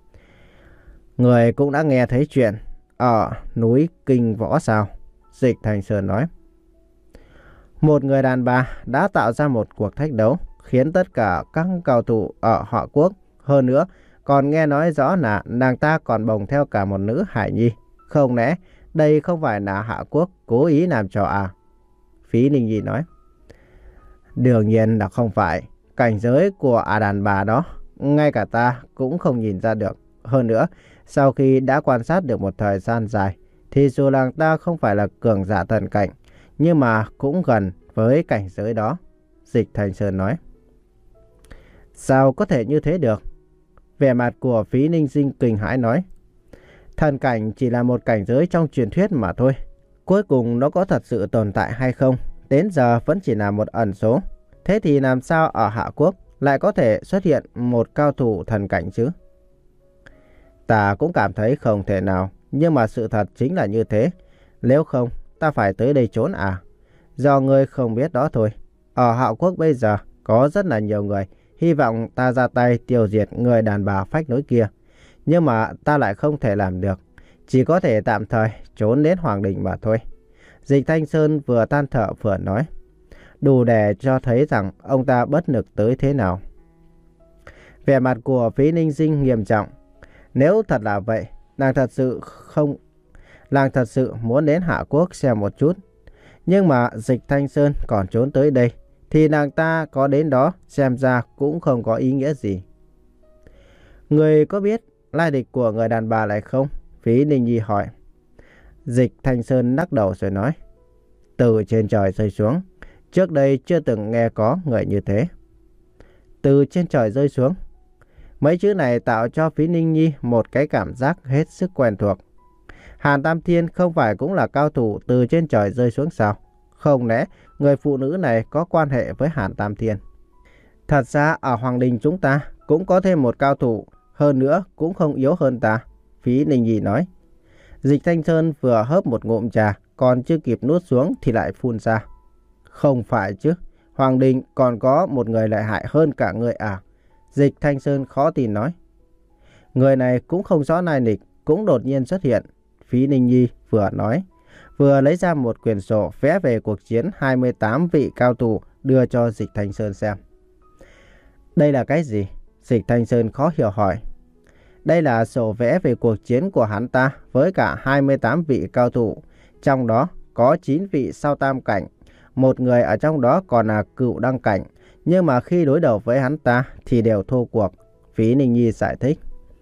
Người cũng đã nghe thấy chuyện ở núi Kinh Võ sao? Dịch Thanh Sơn nói. Một người đàn bà đã tạo ra một cuộc thách đấu, khiến tất cả các cao thủ ở họ Quốc, hơn nữa còn nghe nói rõ là nàng ta còn bồng theo cả một nữ hải nhi. Không lẽ đây không phải là Hạ Quốc cố ý làm trò à? Phí Ninh Nhi nói. Đương nhiên là không phải. Cảnh giới của à đàn bà đó, ngay cả ta cũng không nhìn ra được. Hơn nữa, sau khi đã quan sát được một thời gian dài, thì dù nàng ta không phải là cường giả thần cảnh, nhưng mà cũng gần với cảnh giới đó. Dịch Thanh Sơn nói. Sao có thể như thế được? Vẻ mặt của Phí Ninh Dinh kinh hãi nói. Thần cảnh chỉ là một cảnh giới trong truyền thuyết mà thôi. Cuối cùng nó có thật sự tồn tại hay không, đến giờ vẫn chỉ là một ẩn số. Thế thì làm sao ở Hạ Quốc lại có thể xuất hiện một cao thủ thần cảnh chứ? Ta cũng cảm thấy không thể nào, nhưng mà sự thật chính là như thế. Nếu không, ta phải tới đây trốn à? Do ngươi không biết đó thôi. Ở Hạ Quốc bây giờ có rất là nhiều người hy vọng ta ra tay tiêu diệt người đàn bà phách lối kia. Nhưng mà ta lại không thể làm được. Chỉ có thể tạm thời trốn đến Hoàng Đình mà thôi. Dịch Thanh Sơn vừa than thở vừa nói. Đủ để cho thấy rằng ông ta bất lực tới thế nào. Vẻ mặt của Phí Ninh Dinh nghiêm trọng. Nếu thật là vậy, nàng thật sự không... Nàng thật sự muốn đến Hạ Quốc xem một chút. Nhưng mà Dịch Thanh Sơn còn trốn tới đây, thì nàng ta có đến đó xem ra cũng không có ý nghĩa gì. Người có biết lai lịch của người đàn bà này không? Phí Ninh Nhi hỏi. Dịch Thanh Sơn lắc đầu rồi nói. Từ trên trời rơi xuống. Trước đây chưa từng nghe có người như thế. Từ trên trời rơi xuống. Mấy chữ này tạo cho Phí Ninh Nhi một cái cảm giác hết sức quen thuộc. Hàn Tam Thiên không phải cũng là cao thủ từ trên trời rơi xuống sao? Không lẽ người phụ nữ này có quan hệ với Hàn Tam Thiên? Thật ra ở Hoàng Đình chúng ta cũng có thêm một cao thủ, hơn nữa cũng không yếu hơn ta. Phí Ninh Nhi nói. Dịch Thanh Sơn vừa hớp một ngụm trà, còn chưa kịp nuốt xuống thì lại phun ra. Không phải chứ, Hoàng Đình còn có một người lợi hại hơn cả người à? Dịch Thanh Sơn khó tin nói. Người này cũng không rõ lai lịch, cũng đột nhiên xuất hiện. Phí Ninh Nhi vừa nói, vừa lấy ra một quyển sổ vẽ về cuộc chiến hai mươi tám vị cao thủ đưa cho Dịch Thanh Sơn xem. Đây là cái gì? Dịch Thanh Sơn khó hiểu hỏi. Đây là sổ vẽ về cuộc chiến của hắn ta với cả hai mươi tám vị cao thủ. Trong đó có chín vị sau tam cảnh. Một người ở trong đó còn là cựu đăng cảnh. Nhưng mà khi đối đầu với hắn ta thì đều thua cuộc. Phí Ninh Nhi giải thích.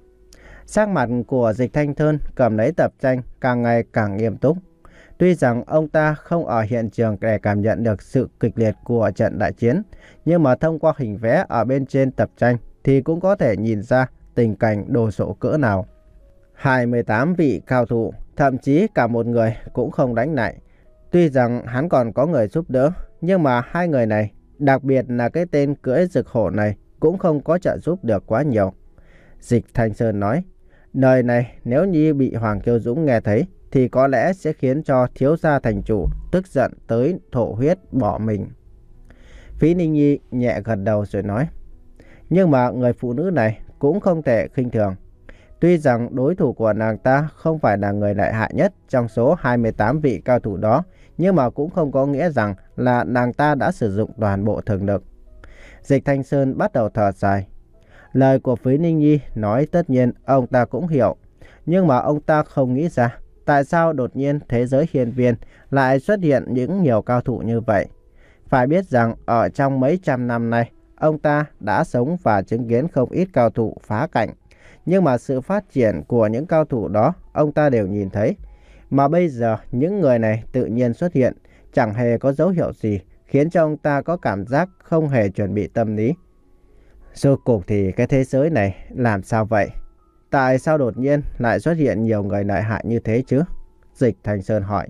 Sắc mặt của Dịch Thanh Sơn cầm lấy tập tranh càng ngày càng nghiêm túc. Tuy rằng ông ta không ở hiện trường để cảm nhận được sự kịch liệt của trận đại chiến, nhưng mà thông qua hình vẽ ở bên trên tập tranh thì cũng có thể nhìn ra tình cảnh đồ sộ cỡ nào. hai mươi tám vị cao thủ, thậm chí cả một người cũng không đánh lại. Tuy rằng hắn còn có người giúp đỡ, nhưng mà hai người này, đặc biệt là cái tên cưỡi rực hổ này, cũng không có trợ giúp được quá nhiều. Dịch Thanh Sơn nói, lời này nếu như bị Hoàng Kiêu Dũng nghe thấy, thì có lẽ sẽ khiến cho thiếu gia thành chủ tức giận tới thổ huyết bỏ mình. Phí Ninh Nhi nhẹ gật đầu rồi nói, nhưng mà người phụ nữ này cũng không thể khinh thường. Tuy rằng đối thủ của nàng ta không phải là người lợi hại nhất trong số hai mươi tám vị cao thủ đó, nhưng mà cũng không có nghĩa rằng là nàng ta đã sử dụng toàn bộ thực lực. Dịch Thanh Sơn bắt đầu thở dài. Lời của Phí Ninh Nhi nói tất nhiên ông ta cũng hiểu, nhưng mà ông ta không nghĩ ra tại sao đột nhiên thế giới hiên viên lại xuất hiện những nhiều cao thủ như vậy. Phải biết rằng ở trong mấy trăm năm nay, ông ta đã sống và chứng kiến không ít cao thủ phá cảnh. Nhưng mà sự phát triển của những cao thủ đó ông ta đều nhìn thấy. Mà bây giờ những người này tự nhiên xuất hiện, chẳng hề có dấu hiệu gì, khiến cho ông ta có cảm giác không hề chuẩn bị tâm lý. Rốt cuộc thì cái thế giới này làm sao vậy? Tại sao đột nhiên lại xuất hiện nhiều người lợi hại như thế chứ? Dịch Thanh Sơn hỏi.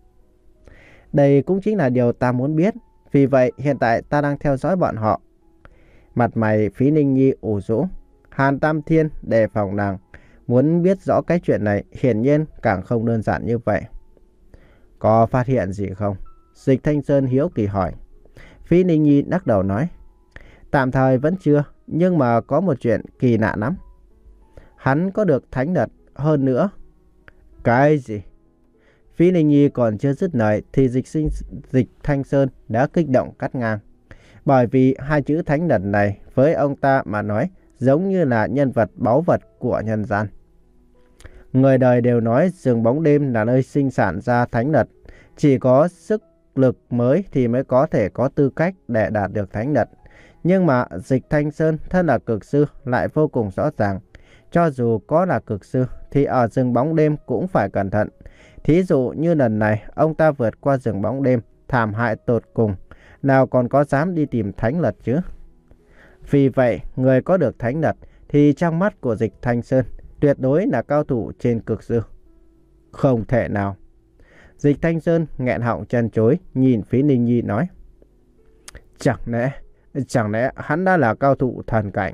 Đây cũng chính là điều ta muốn biết. Vì vậy hiện tại ta đang theo dõi bọn họ. Mặt mày Phí Ninh Nhi ủ rũ. Hàn Tam Thiên đề phòng nàng. Muốn biết rõ cái chuyện này hiển nhiên càng không đơn giản như vậy. Có phát hiện gì không? Dịch Thanh Sơn hiếu kỳ hỏi. Phí Ninh Nhi lắc đầu nói. Tạm thời vẫn chưa, nhưng mà có một chuyện kỳ lạ lắm. Hắn có được thánh đật hơn nữa. Cái gì? Phí Ninh Nhi còn chưa dứt lời thì dịch, sinh, dịch Thanh Sơn đã kích động cắt ngang. Bởi vì hai chữ thánh đật này với ông ta mà nói giống như là nhân vật báu vật của nhân gian. Người đời đều nói rừng bóng đêm là nơi sinh sản ra thánh đật. Chỉ có sức lực mới thì mới có thể có tư cách để đạt được thánh đật. Nhưng mà Dịch Thanh Sơn thân là cực sư lại vô cùng rõ ràng. Cho dù có là cực sư thì ở rừng bóng đêm cũng phải cẩn thận. Thí dụ như lần này ông ta vượt qua rừng bóng đêm, thảm hại tột cùng. Nào còn có dám đi tìm thánh đật chứ? Vì vậy, người có được thánh đật thì trong mắt của Dịch Thanh Sơn tuyệt đối là cao thủ trên cực sư. Không thể nào. Dịch Thanh Sơn nghẹn họng chân chối nhìn Phí Ninh Nhi nói. Chẳng lẽ, chẳng lẽ hắn đã là cao thủ thần cảnh?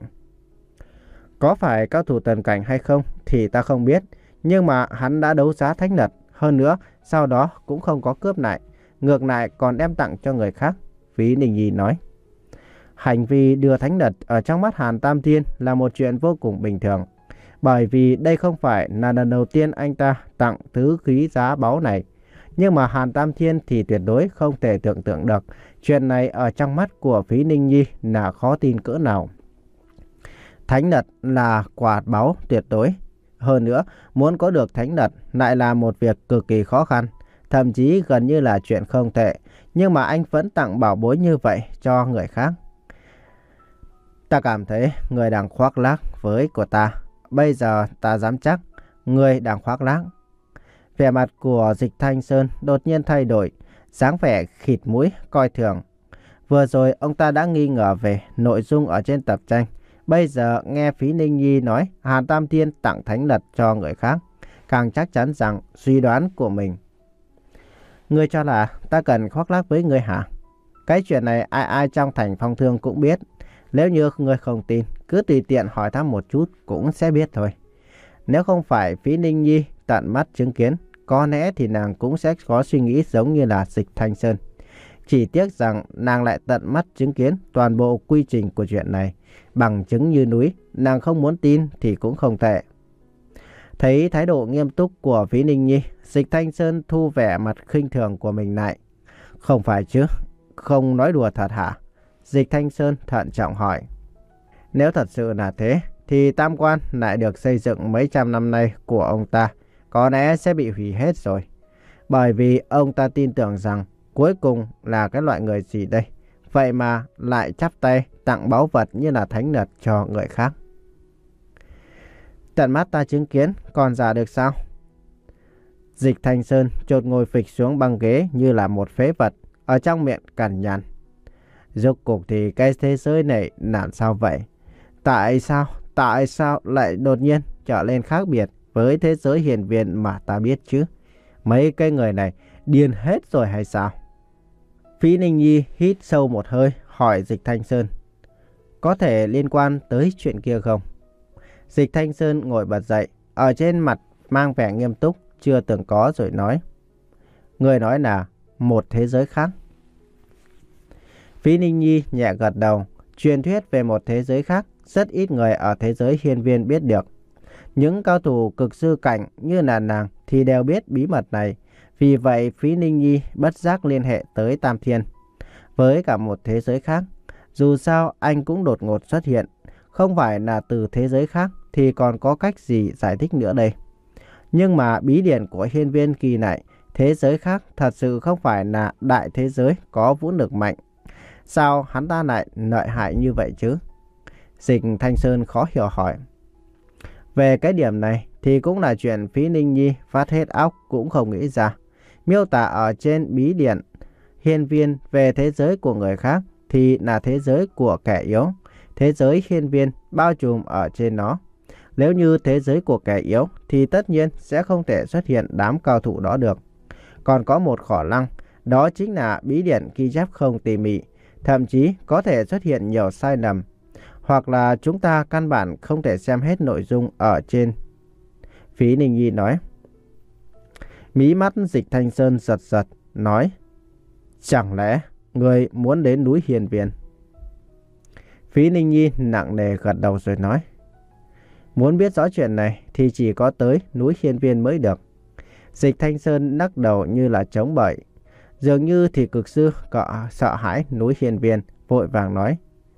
Có phải cao thủ thần cảnh hay không thì ta không biết. Nhưng mà hắn đã đấu giá thánh đật. Hơn nữa, sau đó cũng không có cướp lại. Ngược lại còn đem tặng cho người khác. Phí Ninh Nhi nói. Hành vi đưa thánh đật ở trong mắt Hàn Tam Thiên là một chuyện vô cùng bình thường. Bởi vì đây không phải là lần đầu tiên anh ta tặng thứ quý giá báu này. Nhưng mà Hàn Tam Thiên thì tuyệt đối không thể tưởng tượng được. Chuyện này ở trong mắt của Phí Ninh Nhi là khó tin cỡ nào. Thánh đật là quả báu tuyệt đối. Hơn nữa, muốn có được thánh đật lại là một việc cực kỳ khó khăn. Thậm chí gần như là chuyện không thể. Nhưng mà anh vẫn tặng bảo bối như vậy cho người khác. Ta cảm thấy người đang khoác lác với của ta. Bây giờ ta dám chắc người đang khoác lác. Vẻ mặt của Dịch Thanh Sơn đột nhiên thay đổi, dáng vẻ khịt mũi coi thường. Vừa rồi ông ta đã nghi ngờ về nội dung ở trên tập tranh. Bây giờ nghe Phí Ninh Nhi nói Hàn Tam Thiên tặng thánh đật cho người khác, càng chắc chắn rằng suy đoán của mình. Ngươi cho là ta cần khoác lác với ngươi hả? Cái chuyện này ai ai trong thành Phong Thương cũng biết. Nếu như ngươi không tin, cứ tùy tiện hỏi thăm một chút cũng sẽ biết thôi. Nếu không phải Phí Ninh Nhi tận mắt chứng kiến, có lẽ thì nàng cũng sẽ có suy nghĩ giống như là Dịch Thanh Sơn. Chỉ tiếc rằng nàng lại tận mắt chứng kiến toàn bộ quy trình của chuyện này. Bằng chứng như núi, nàng không muốn tin thì cũng không thể. Thấy thái độ nghiêm túc của Phí Ninh Nhi, Dịch Thanh Sơn thu vẻ mặt khinh thường của mình lại. Không phải chứ, không nói đùa thật hả? Dịch Thanh Sơn thận trọng hỏi. Nếu thật sự là thế, thì tam quan lại được xây dựng mấy trăm năm nay của ông ta có lẽ sẽ bị hủy hết rồi. Bởi vì ông ta tin tưởng rằng cuối cùng là cái loại người gì đây? Vậy mà lại chắp tay tặng báu vật như là thánh đật cho người khác. Tận mắt ta chứng kiến, còn giả được sao? Dịch Thanh Sơn chột ngồi phịch xuống băng ghế như là một phế vật, ở trong miệng cằn nhằn. Rốt cuộc thì cái thế giới này làm sao vậy? Tại sao, tại sao lại đột nhiên trở lên khác biệt với thế giới hiển viên mà ta biết chứ? Mấy cái người này điên hết rồi hay sao? Phí Ninh Nhi hít sâu một hơi hỏi Dịch Thanh Sơn. Có thể liên quan tới chuyện kia không? Dịch Thanh Sơn ngồi bật dậy, ở trên mặt mang vẻ nghiêm túc chưa từng có rồi nói. Người nói là một thế giới khác. Phí Ninh Nhi nhẹ gật đầu. Truyền thuyết về một thế giới khác rất ít người ở thế giới hiên viên biết được. Những cao thủ cực sư cảnh như là nàng thì đều biết bí mật này. Vì vậy Phí Ninh Nhi bất giác liên hệ tới Tam Thiên. Với cả một thế giới khác, dù sao anh cũng đột ngột xuất hiện. Không phải là từ thế giới khác thì còn có cách gì giải thích nữa đây? Nhưng mà bí điển của hiên viên kỳ này, thế giới khác thật sự không phải là đại thế giới có vũ lực mạnh. Sao hắn ta lại lợi hại như vậy chứ? Dịch Thanh Sơn khó hiểu hỏi. Về cái điểm này thì cũng là chuyện Phí Ninh Nhi phát hết óc cũng không nghĩ ra. Miêu tả ở trên bí điển hiên viên về thế giới của người khác thì là thế giới của kẻ yếu. Thế giới hiên viên bao trùm ở trên nó. Nếu như thế giới của kẻ yếu thì tất nhiên sẽ không thể xuất hiện đám cao thủ đó được. Còn có một khả năng, đó chính là bí điển ghi chép không tỉ mỉ, thậm chí có thể xuất hiện nhiều sai lầm. Hoặc là chúng ta căn bản không thể xem hết nội dung ở trên. Phí Ninh Nhi nói. Mí mắt Dịch Thanh Sơn giật giật, nói. Chẳng lẽ người muốn đến núi Hiên Viên? Phí Ninh Nhi nặng nề gật đầu rồi nói. Muốn biết rõ chuyện này thì chỉ có tới núi Hiên Viên mới được. Dịch Thanh Sơn lắc đầu như là chống bậy. Dường như thì cực sư cọ sợ hãi núi Hiên Viên, vội vàng nói.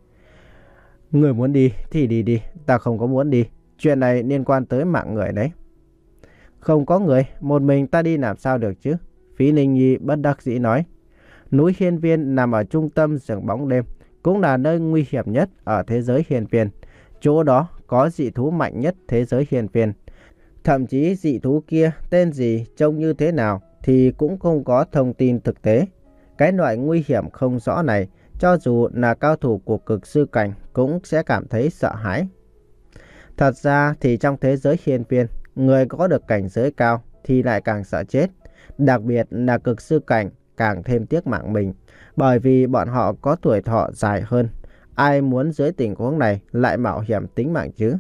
Người muốn đi thì đi đi, ta không có muốn đi. Chuyện này liên quan tới mạng người đấy. Không có người, một mình ta đi làm sao được chứ? Phí Ninh Nhi bất đắc dĩ nói. Núi Hiên Viên nằm ở trung tâm rừng bóng đêm, cũng là nơi nguy hiểm nhất ở thế giới Hiên Viên. Chỗ đó có dị thú mạnh nhất thế giới Hiên Viên. Thậm chí dị thú kia tên gì, trông như thế nào thì cũng không có thông tin thực tế. Cái loại nguy hiểm không rõ này, cho dù là cao thủ của cực sư cảnh cũng sẽ cảm thấy sợ hãi. Thật ra thì trong thế giới Hiên Viên, người có được cảnh giới cao thì lại càng sợ chết. Đặc biệt là cực sư cảnh càng thêm tiếc mạng mình, bởi vì bọn họ có tuổi thọ dài hơn. Ai muốn dưới tình huống này lại mạo hiểm tính mạng chứ?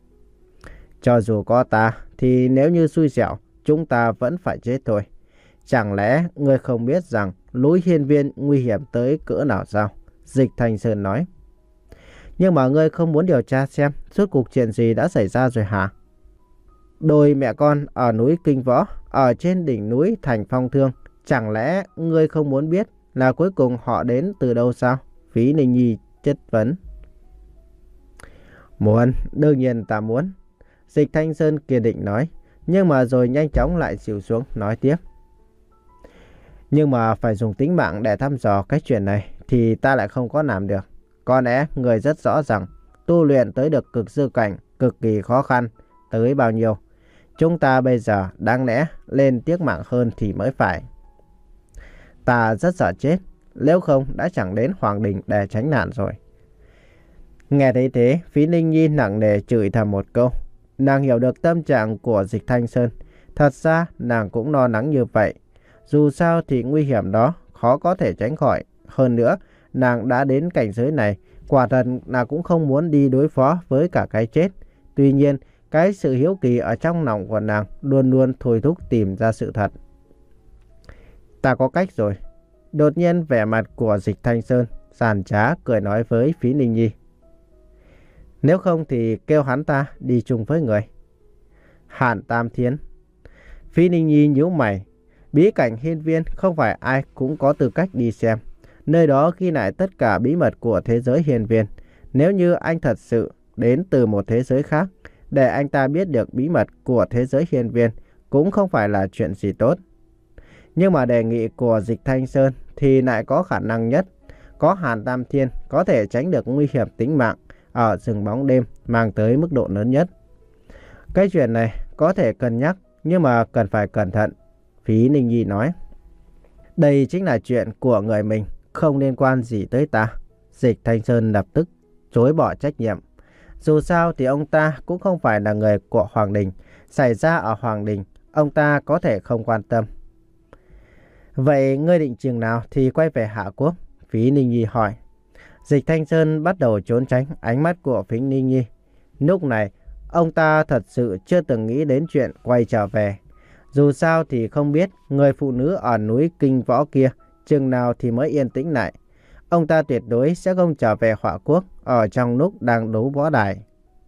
Cho dù có ta thì nếu như xui xẻo, chúng ta vẫn phải chết thôi. Chẳng lẽ ngươi không biết rằng núi Hiên Viên nguy hiểm tới cỡ nào sao? Dịch Thanh Sơn nói. Nhưng mà ngươi không muốn điều tra xem suốt cuộc chuyện gì đã xảy ra rồi hả? Đôi mẹ con ở núi Kinh Võ, ở trên đỉnh núi Thành Phong Thương, chẳng lẽ ngươi không muốn biết là cuối cùng họ đến từ đâu sao? Phí Ninh Nhi chất vấn. Muốn, đương nhiên ta muốn. Dịch Thanh Sơn kiên định nói, nhưng mà rồi nhanh chóng lại xỉu xuống nói tiếp. Nhưng mà phải dùng tính mạng để thăm dò cái chuyện này thì ta lại không có làm được. Có lẽ người rất rõ rằng tu luyện tới được cực sư cảnh cực kỳ khó khăn tới bao nhiêu. Chúng ta bây giờ đáng lẽ lên tiếc mạng hơn thì mới phải. Ta rất sợ chết, nếu không đã chẳng đến Hoàng Đình để tránh nạn rồi. Nghe thấy thế, Phí Ninh Nhi nặng nề chửi thầm một câu. Nàng hiểu được tâm trạng của Dịch Thanh Sơn. Thật ra nàng cũng lo lắng như vậy. Dù sao thì nguy hiểm đó khó có thể tránh khỏi. Hơn nữa, nàng đã đến cảnh giới này, quả thật là cũng không muốn đi đối phó với cả cái chết. Tuy nhiên, cái sự hiếu kỳ ở trong lòng của nàng luôn luôn thôi thúc tìm ra sự thật. Ta có cách rồi. Đột nhiên vẻ mặt của Dịch Thanh Sơn sàn trá cười nói với Phí Ninh Nhi. Nếu không thì kêu hắn ta đi chung với người. Hàn Tam Thiên. Phí Ninh Nhi nhíu mày. Bí cảnh Hiên Viên không phải ai cũng có tư cách đi xem. Nơi đó ghi lại tất cả bí mật của thế giới Hiên Viên. Nếu như anh thật sự đến từ một thế giới khác, để anh ta biết được bí mật của thế giới Hiên Viên cũng không phải là chuyện gì tốt. Nhưng mà đề nghị của Dịch Thanh Sơn thì lại có khả năng nhất. Có Hàn Tam Thiên có thể tránh được nguy hiểm tính mạng ở rừng bóng đêm mang tới mức độ lớn nhất. Cái chuyện này có thể cân nhắc, nhưng mà cần phải cẩn thận. Phí Ninh Nhi nói. Đây chính là chuyện của người mình, không liên quan gì tới ta. Dịch Thanh Sơn lập tức chối bỏ trách nhiệm. Dù sao thì ông ta cũng không phải là người của Hoàng Đình. Xảy ra ở Hoàng Đình, ông ta có thể không quan tâm. Vậy ngươi định chừng nào thì quay về Hạ Quốc? Phí Ninh Nhi hỏi. Dịch Thanh Sơn bắt đầu trốn tránh ánh mắt của Phí Ninh Nhi. Lúc này, ông ta thật sự chưa từng nghĩ đến chuyện quay trở về. Dù sao thì không biết người phụ nữ ở núi Kinh Võ kia chừng nào thì mới yên tĩnh lại. Ông ta tuyệt đối sẽ không trở về Hỏa Quốc ở trong lúc đang đấu võ đài.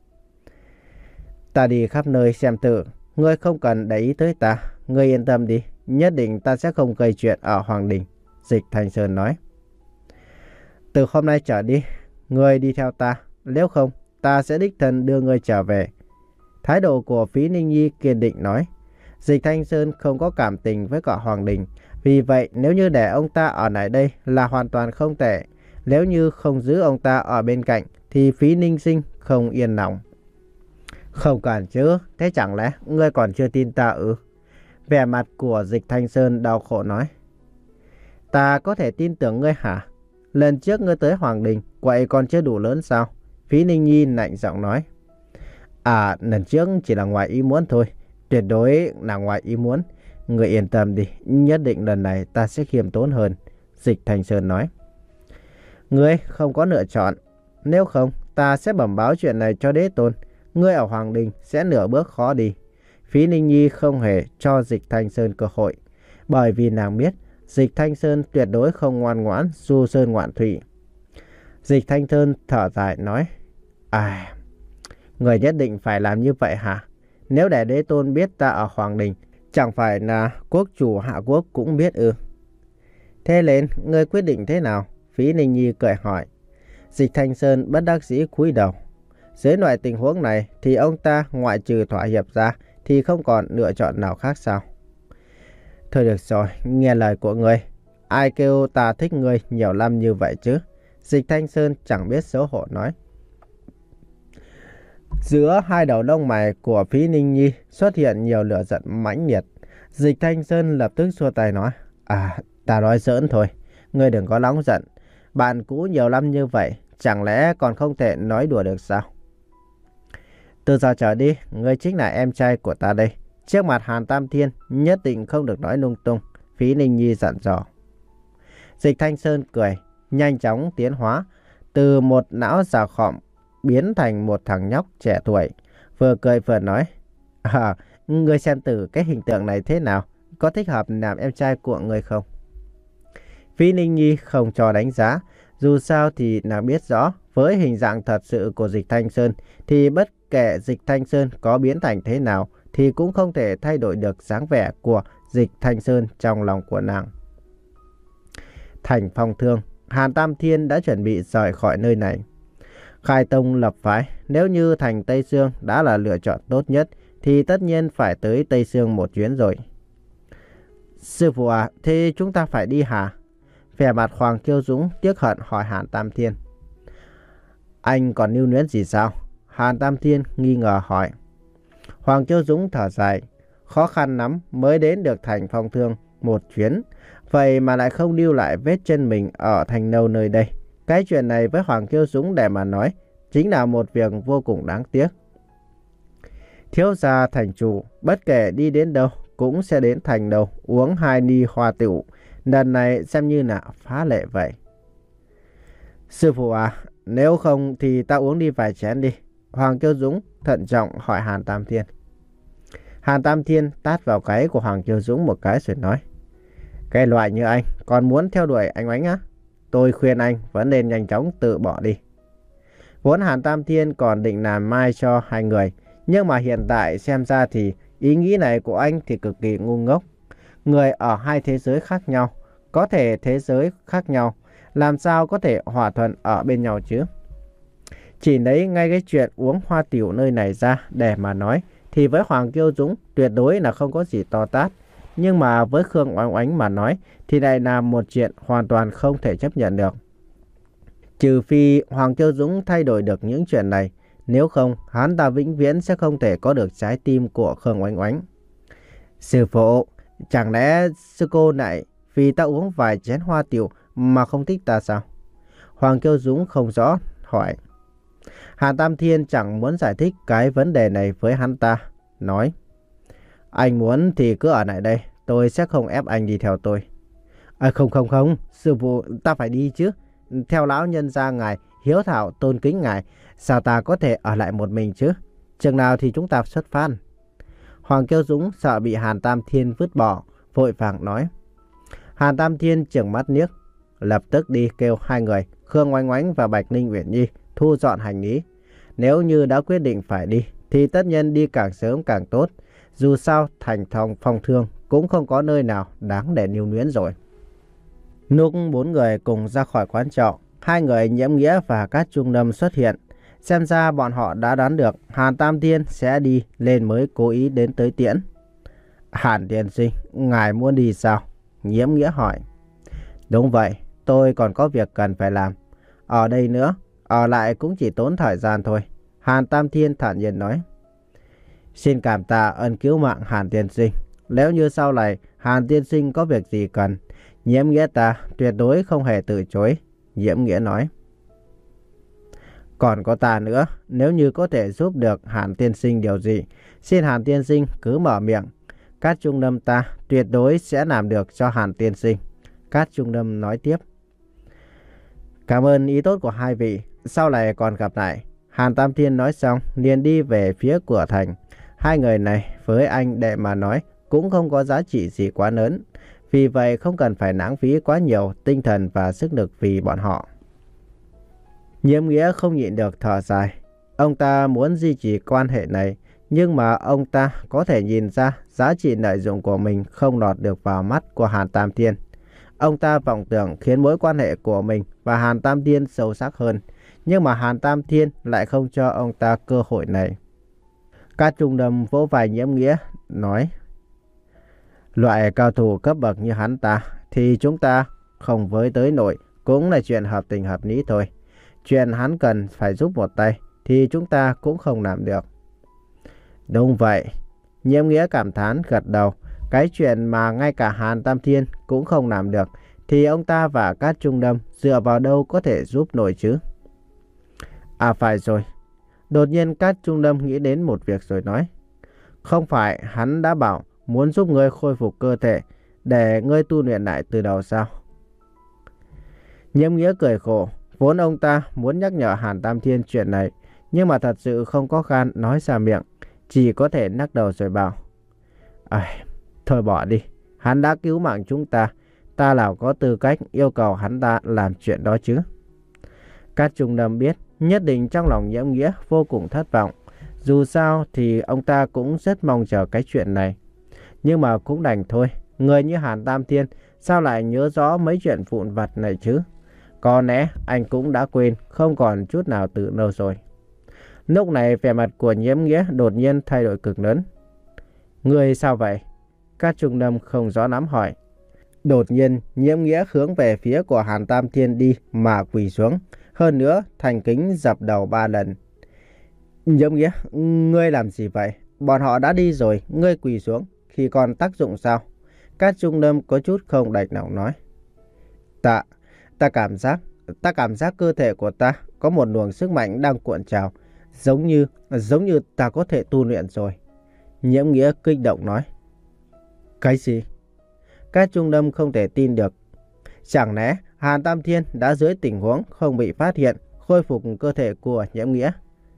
Ta đi khắp nơi xem thử, ngươi không cần để ý tới ta. Ngươi yên tâm đi, nhất định ta sẽ không gây chuyện ở Hoàng Đình. Dịch Thanh Sơn nói. Từ hôm nay trở đi, ngươi đi theo ta. Nếu không, ta sẽ đích thân đưa ngươi trở về. Thái độ của Phí Ninh Nhi kiên định nói. Dịch Thanh Sơn không có cảm tình với cả Hoàng Đình. Vì vậy nếu như để ông ta ở lại đây là hoàn toàn không tệ. Nếu như không giữ ông ta ở bên cạnh thì Phí Ninh Sinh không yên lòng. Không cần chứ, thế chẳng lẽ ngươi còn chưa tin ta ư? Vẻ mặt của Dịch Thanh Sơn đau khổ nói. Ta có thể tin tưởng ngươi hả? Lần trước ngươi tới Hoàng Đình, quậy còn chưa đủ lớn sao? Phí Ninh Nhi lạnh giọng nói. À, lần trước chỉ là ngoài ý muốn thôi. Tuyệt đối là ngoài ý muốn. Ngươi yên tâm đi, nhất định lần này ta sẽ khiêm tốn hơn. Dịch Thanh Sơn nói. Ngươi không có lựa chọn. Nếu không, ta sẽ bẩm báo chuyện này cho đế tôn. Ngươi ở Hoàng Đình sẽ nửa bước khó đi. Phí Ninh Nhi không hề cho Dịch Thanh Sơn cơ hội. Bởi vì nàng biết Dịch Thanh Sơn tuyệt đối không ngoan ngoãn du sơn ngoạn thủy. Dịch Thanh Sơn thở dài nói. À, người nhất định phải làm như vậy hả? Nếu để đế tôn biết ta ở Hoàng Đình, chẳng phải là quốc chủ hạ quốc cũng biết ư? Thế nên, ngươi quyết định thế nào? Phí Ninh Nhi cười hỏi. Dịch Thanh Sơn bất đắc dĩ cúi đầu. Dưới loại tình huống này thì ông ta ngoại trừ thỏa hiệp ra thì không còn lựa chọn nào khác sao? Thôi được rồi, nghe lời của ngươi. Ai kêu ta thích ngươi nhiều năm như vậy chứ? Dịch Thanh Sơn chẳng biết xấu hổ nói. Giữa hai đầu lông mày của Phí Ninh Nhi xuất hiện nhiều lửa giận mãnh liệt. Dịch Thanh Sơn lập tức xua tay nói. À, ta nói giỡn thôi. Ngươi đừng có nóng giận. Bạn cũ nhiều năm như vậy, chẳng lẽ còn không thể nói đùa được sao? Từ giờ trở đi, ngươi chính là em trai của ta đây. Trước mặt Hàn Tam Thiên, nhất định không được nói lung tung. Phí Ninh Nhi dặn dò. Dịch Thanh Sơn cười, nhanh chóng tiến hóa. Từ một não già khọm, biến thành một thằng nhóc trẻ tuổi. Vừa cười vừa nói. À, ngươi xem từ cái hình tượng này thế nào? Có thích hợp làm em trai của ngươi không? Phí Ninh Nhi không cho đánh giá. Dù sao thì nàng biết rõ, với hình dạng thật sự của Dịch Thanh Sơn, thì bất kể Dịch Thanh Sơn có biến thành thế nào, thì cũng không thể thay đổi được dáng vẻ của Dịch Thanh Sơn trong lòng của nàng. Thành Phong Thương, Hàn Tam Thiên đã chuẩn bị rời khỏi nơi này. Khai tông lập phái, nếu như thành Tây Sương đã là lựa chọn tốt nhất, thì tất nhiên phải tới Tây Sương một chuyến rồi. Sư phụ à, thế chúng ta phải đi hả? Vẻ mặt Hoàng Kiêu Dũng tiếc hận hỏi Hàn Tam Thiên. Anh còn lưu luyến gì sao? Hàn Tam Thiên nghi ngờ hỏi. Hoàng Kiêu Dũng thở dài. Khó khăn lắm mới đến được thành Phong Thương một chuyến. Vậy mà lại không lưu lại vết chân mình ở thành nâu nơi đây. Cái chuyện này với Hoàng Kiêu Dũng để mà nói chính là một việc vô cùng đáng tiếc. Thiếu gia thành chủ bất kể đi đến đâu cũng sẽ đến thành đâu uống hai ly hoa tửu. Lần này xem như là phá lệ vậy. Sư phụ à, nếu không thì ta uống đi vài chén đi. Hoàng Kiêu Dũng thận trọng hỏi Hàn Tam Thiên. Hàn Tam Thiên tát vào gáy của Hoàng Kiêu Dũng một cái rồi nói. Cái loại như anh còn muốn theo đuổi anh Oánh á? Tôi khuyên anh vẫn nên nhanh chóng tự bỏ đi. Vốn Hàn Tam Thiên còn định làm mai cho hai người. Nhưng mà hiện tại xem ra thì ý nghĩ này của anh thì cực kỳ ngu ngốc. Người ở hai thế giới khác nhau, có thể thế giới khác nhau, làm sao có thể hòa thuận ở bên nhau chứ? Chỉ lấy ngay cái chuyện uống hoa tiểu nơi này ra để mà nói, thì với Hoàng Kiêu Dũng tuyệt đối là không có gì to tát. Nhưng mà với Khương Oánh Oánh mà nói, thì lại là một chuyện hoàn toàn không thể chấp nhận được. Trừ phi Hoàng Kiêu Dũng thay đổi được những chuyện này, nếu không hắn ta vĩnh viễn sẽ không thể có được trái tim của Khương Oánh Oánh. Sư phụ, chẳng lẽ sư cô lại vì ta uống vài chén hoa tiểu mà không thích ta sao? Hoàng Kiêu Dũng không rõ hỏi. Hàn Tam Thiên chẳng muốn giải thích cái vấn đề này với hắn ta, nói. Anh muốn thì cứ ở lại đây, tôi sẽ không ép anh đi theo tôi. À, không không không, sư phụ ta phải đi chứ. Theo lão nhân gia ngài, hiếu thảo tôn kính ngài, sao ta có thể ở lại một mình chứ? Chừng nào thì chúng ta xuất phát? Hoàng Kiêu Dũng sợ bị Hàn Tam Thiên vứt bỏ, vội vàng nói. Hàn Tam Thiên trừng mắt liếc, lập tức đi kêu hai người, Khương Oánh Oánh và Bạch Ninh Uyển Nhi, thu dọn hành lý. Nếu như đã quyết định phải đi, thì tất nhiên đi càng sớm càng tốt. Dù sao, thành Phong Phong Thương cũng không có nơi nào đáng để lưu luyến rồi. Lúc bốn người cùng ra khỏi quán trọ, hai người Nhiễm Nghĩa và Cát Trung Lâm xuất hiện. Xem ra bọn họ đã đoán được Hàn Tam Thiên sẽ đi nên mới cố ý đến tới tiễn. Hàn tiên sinh, ngài muốn đi sao? Nhiễm Nghĩa hỏi. Đúng vậy, tôi còn có việc cần phải làm. ở đây nữa, ở lại cũng chỉ tốn thời gian thôi. Hàn Tam Thiên thản nhiên nói. Xin cảm tạ ơn cứu mạng Hàn tiên sinh. Nếu như sau này Hàn tiên sinh có việc gì cần, Nhiễm Nghĩa ta tuyệt đối không hề từ chối. Nhiễm Nghĩa nói. Còn có ta nữa, nếu như có thể giúp được Hàn tiên sinh điều gì, xin Hàn tiên sinh cứ mở miệng. Cát Trung Lâm ta tuyệt đối sẽ làm được cho Hàn tiên sinh. Cát Trung Lâm nói tiếp. Cảm ơn ý tốt của hai vị, sau này còn gặp lại. Hàn Tam Thiên nói xong liền đi về phía cửa thành. Hai người này với anh đệ mà nói cũng không có giá trị gì quá lớn, vì vậy không cần phải lãng phí quá nhiều tinh thần và sức lực vì bọn họ. Nhiễm Nghĩa không nhịn được thở dài. Ông ta muốn duy trì quan hệ này, nhưng mà ông ta có thể nhìn ra giá trị lợi dụng của mình không lọt được vào mắt của Hàn Tam Thiên. Ông ta vọng tưởng khiến mối quan hệ của mình và Hàn Tam Thiên sâu sắc hơn, nhưng mà Hàn Tam Thiên lại không cho ông ta cơ hội này. Cát Trung Lâm vỗ vai Nhiễm Nghĩa nói. Loại cao thủ cấp bậc như hắn ta thì chúng ta không với tới nổi, cũng là chuyện hợp tình hợp lý thôi. Chuyện hắn cần phải giúp một tay thì chúng ta cũng không làm được. Đúng vậy. Nhiễm Nghĩa cảm thán gật đầu. Cái chuyện mà ngay cả Hàn Tam Thiên cũng không làm được thì ông ta và Cát Trung Lâm dựa vào đâu có thể giúp nổi chứ? À phải rồi. Đột nhiên Cát Trung Lâm nghĩ đến một việc rồi nói. Không phải hắn đã bảo muốn giúp ngươi khôi phục cơ thể để ngươi tu luyện lại từ đầu sao? Nhiễm Nghĩa cười khổ. Vốn ông ta muốn nhắc nhở Hàn Tam Thiên chuyện này, nhưng mà thật sự không có gan nói ra miệng, chỉ có thể lắc đầu rồi bảo. Ai, thôi bỏ đi, hắn đã cứu mạng chúng ta, ta nào có tư cách yêu cầu hắn ta làm chuyện đó chứ? Cát Trung Lâm biết nhất định trong lòng Nhiễm Nghĩa vô cùng thất vọng. Dù sao thì ông ta cũng rất mong chờ cái chuyện này. Nhưng mà cũng đành thôi, người như Hàn Tam Thiên sao lại nhớ rõ mấy chuyện vụn vặt này chứ? Có lẽ anh cũng đã quên, không còn chút nào tự lâu rồi. Lúc này vẻ mặt của Nhiễm Nghĩa đột nhiên thay đổi cực lớn. Người sao vậy? Cát Trung Lâm không rõ lắm hỏi. Đột nhiên Nhiễm Nghĩa hướng về phía của Hàn Tam Thiên đi mà quỳ xuống. Hơn nữa thành kính dập đầu ba lần. Nhiễm Nghĩa, ngươi làm gì vậy? Bọn họ đã đi rồi, ngươi quỳ xuống thì còn tác dụng sao? Cát Trung Lâm có chút không đành lòng nói. Ta, ta cảm giác, ta cảm giác cơ thể của ta có một luồng sức mạnh đang cuộn trào, giống như, giống như ta có thể tu luyện rồi. Nhiễm Nghĩa kích động nói. Cái gì? Cát Trung Lâm không thể tin được. Chẳng lẽ Hàn Tam Thiên đã dưới tình huống không bị phát hiện khôi phục cơ thể của Nhiễm Nghĩa?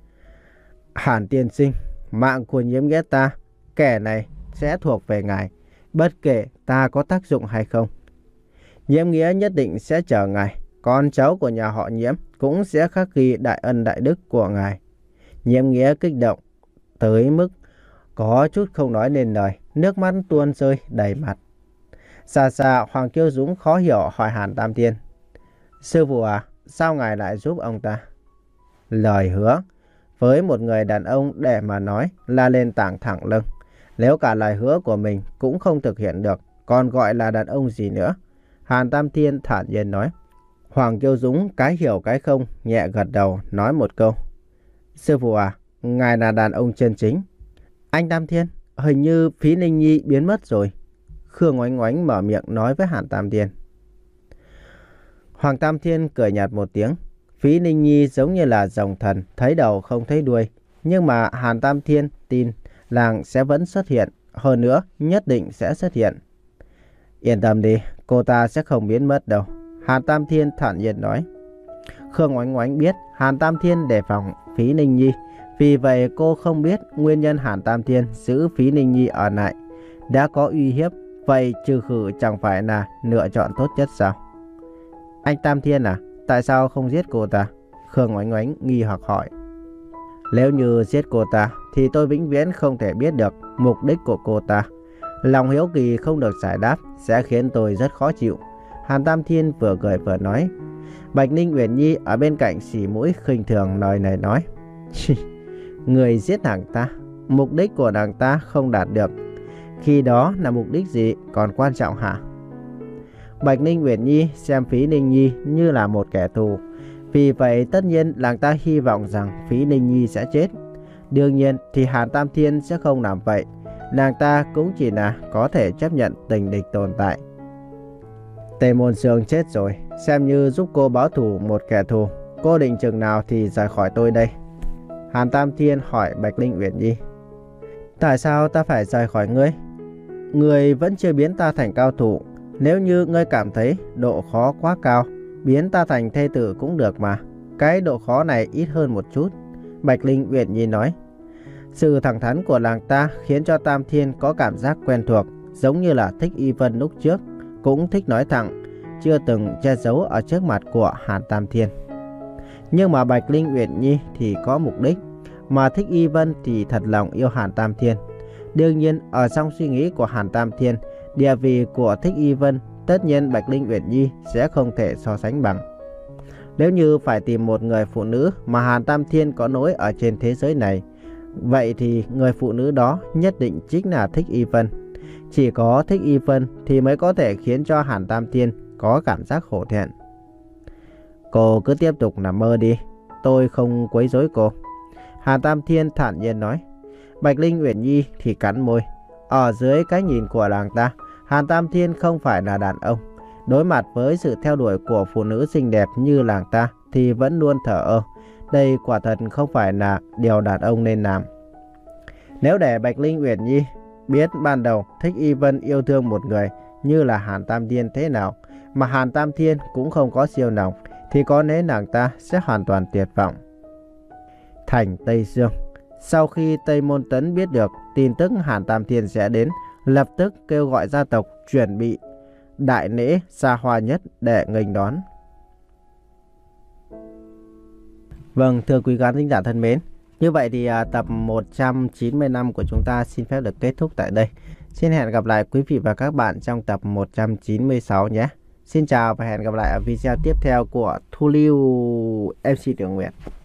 Hàn tiên sinh, mạng của Nhiễm Nghĩa ta, kẻ này sẽ thuộc về ngài, bất kể ta có tác dụng hay không. Nhiễm Nghĩa nhất định sẽ chờ ngài, con cháu của nhà họ Nhiễm cũng sẽ khắc ghi đại ân đại đức của ngài. Nhiễm Nghĩa kích động tới mức có chút không nói nên lời, nước mắt tuôn rơi đầy mặt. Xa xa Hoàng Kiêu Dũng khó hiểu hỏi Hàn Tam Thiên. Sư phụ à, sao ngài lại giúp ông ta? Lời hứa với một người đàn ông để mà nói là lên tảng thẳng lưng. Nếu cả lời hứa của mình cũng không thực hiện được, còn gọi là đàn ông gì nữa? Hàn Tam Thiên thản nhiên nói. Hoàng Kiêu Dũng cái hiểu cái không, nhẹ gật đầu nói một câu. Sư phụ à, ngài là đàn ông chân chính. Anh Tam Thiên, hình như Phí Ninh Nhi biến mất rồi. Khương Oánh Oánh mở miệng nói với Hàn Tam Thiên. Hoàng Tam Thiên cười nhạt một tiếng. Phí Ninh Nhi giống như là rồng thần, thấy đầu không thấy đuôi. Nhưng mà Hàn Tam Thiên tin làng sẽ vẫn xuất hiện. Hơn nữa, nhất định sẽ xuất hiện. Yên tâm đi, cô ta sẽ không biến mất đâu. Hàn Tam Thiên thản nhiên nói. Khương Oánh Oánh biết Hàn Tam Thiên đề phòng Phí Ninh Nhi. Vì vậy cô không biết nguyên nhân Hàn Tam Thiên giữ Phí Ninh Nhi ở lại. Đã có uy hiếp, vậy trừ khử chẳng phải là lựa chọn tốt nhất sao? Anh Tam Thiên à, tại sao không giết cô ta? Khương Oánh Oánh nghi hoặc hỏi. Nếu như giết cô ta thì tôi vĩnh viễn không thể biết được mục đích của cô ta. Lòng hiếu kỳ không được giải đáp sẽ khiến tôi rất khó chịu. Hàn Tam Thiên vừa cười vừa nói. Bạch Ninh Uyển Nhi ở bên cạnh xỉ mũi khinh thường lời này nói. Người giết nàng ta, mục đích của nàng ta không đạt được. Khi đó là mục đích gì còn quan trọng hả? Bạch Ninh Uyển Nhi xem Phí Ninh Nhi như là một kẻ thù. Vì vậy tất nhiên làng ta hy vọng rằng Phí Ninh Nhi sẽ chết. Đương nhiên thì Hàn Tam Thiên sẽ không làm vậy. Nàng ta cũng chỉ là có thể chấp nhận tình địch tồn tại. Tề Môn Sương chết rồi, xem như giúp cô báo thù một kẻ thù. Cô định chừng nào thì rời khỏi tôi đây? Hàn Tam Thiên hỏi Bạch Linh Uyển Nhi. Tại sao ta phải rời khỏi ngươi? Ngươi vẫn chưa biến ta thành cao thủ. Nếu như ngươi cảm thấy độ khó quá cao, biến ta thành thê tử cũng được mà. Cái độ khó này ít hơn một chút. Bạch Linh Uyển Nhi nói. Sự thẳng thắn của làng ta khiến cho Tam Thiên có cảm giác quen thuộc, giống như là Thích Y Vân lúc trước, cũng thích nói thẳng, chưa từng che giấu ở trước mặt của Hàn Tam Thiên. Nhưng mà Bạch Linh Uyển Nhi thì có mục đích, mà Thích Y Vân thì thật lòng yêu Hàn Tam Thiên. Đương nhiên ở trong suy nghĩ của Hàn Tam Thiên, địa vị của Thích Y Vân tất nhiên Bạch Linh Uyển Nhi sẽ không thể so sánh bằng. Nếu như phải tìm một người phụ nữ mà Hàn Tam Thiên có nối ở trên thế giới này, vậy thì người phụ nữ đó nhất định chính là Thích Y Vân. Chỉ có Thích Y Vân thì mới có thể khiến cho Hàn Tam Thiên có cảm giác hổ thẹn. Cô cứ tiếp tục nằm mơ đi, tôi không quấy rối cô. Hàn Tam Thiên thản nhiên nói. Bạch Linh Uyển Nhi thì cắn môi. Ở dưới cái nhìn của làng ta, Hàn Tam Thiên không phải là đàn ông. Đối mặt với sự theo đuổi của phụ nữ xinh đẹp như làng ta thì vẫn luôn thờ ơ. Đây quả thật không phải là điều đàn ông nên làm. Nếu để Bạch Linh Uyển Nhi biết ban đầu Thích Y Vân yêu thương một người như là Hàn Tam Thiên thế nào, mà Hàn Tam Thiên cũng không có siêu lòng, thì có lẽ nàng ta sẽ hoàn toàn tuyệt vọng. Thành Tây Dương. Sau khi Tây Môn Tấn biết được tin tức Hàn Tam Thiên sẽ đến, lập tức kêu gọi gia tộc chuẩn bị đại lễ xa hoa nhất để nghênh đón. Vâng, thưa quý khán thính giả thân mến, như vậy thì à, tập một trăm chín mươi lăm của chúng ta xin phép được kết thúc tại đây. Xin hẹn gặp lại quý vị và các bạn trong tập một trăm chín mươi sáu nhé. Xin chào và hẹn gặp lại ở video tiếp theo của Thu Lưu em xê Tiểu Nguyệt.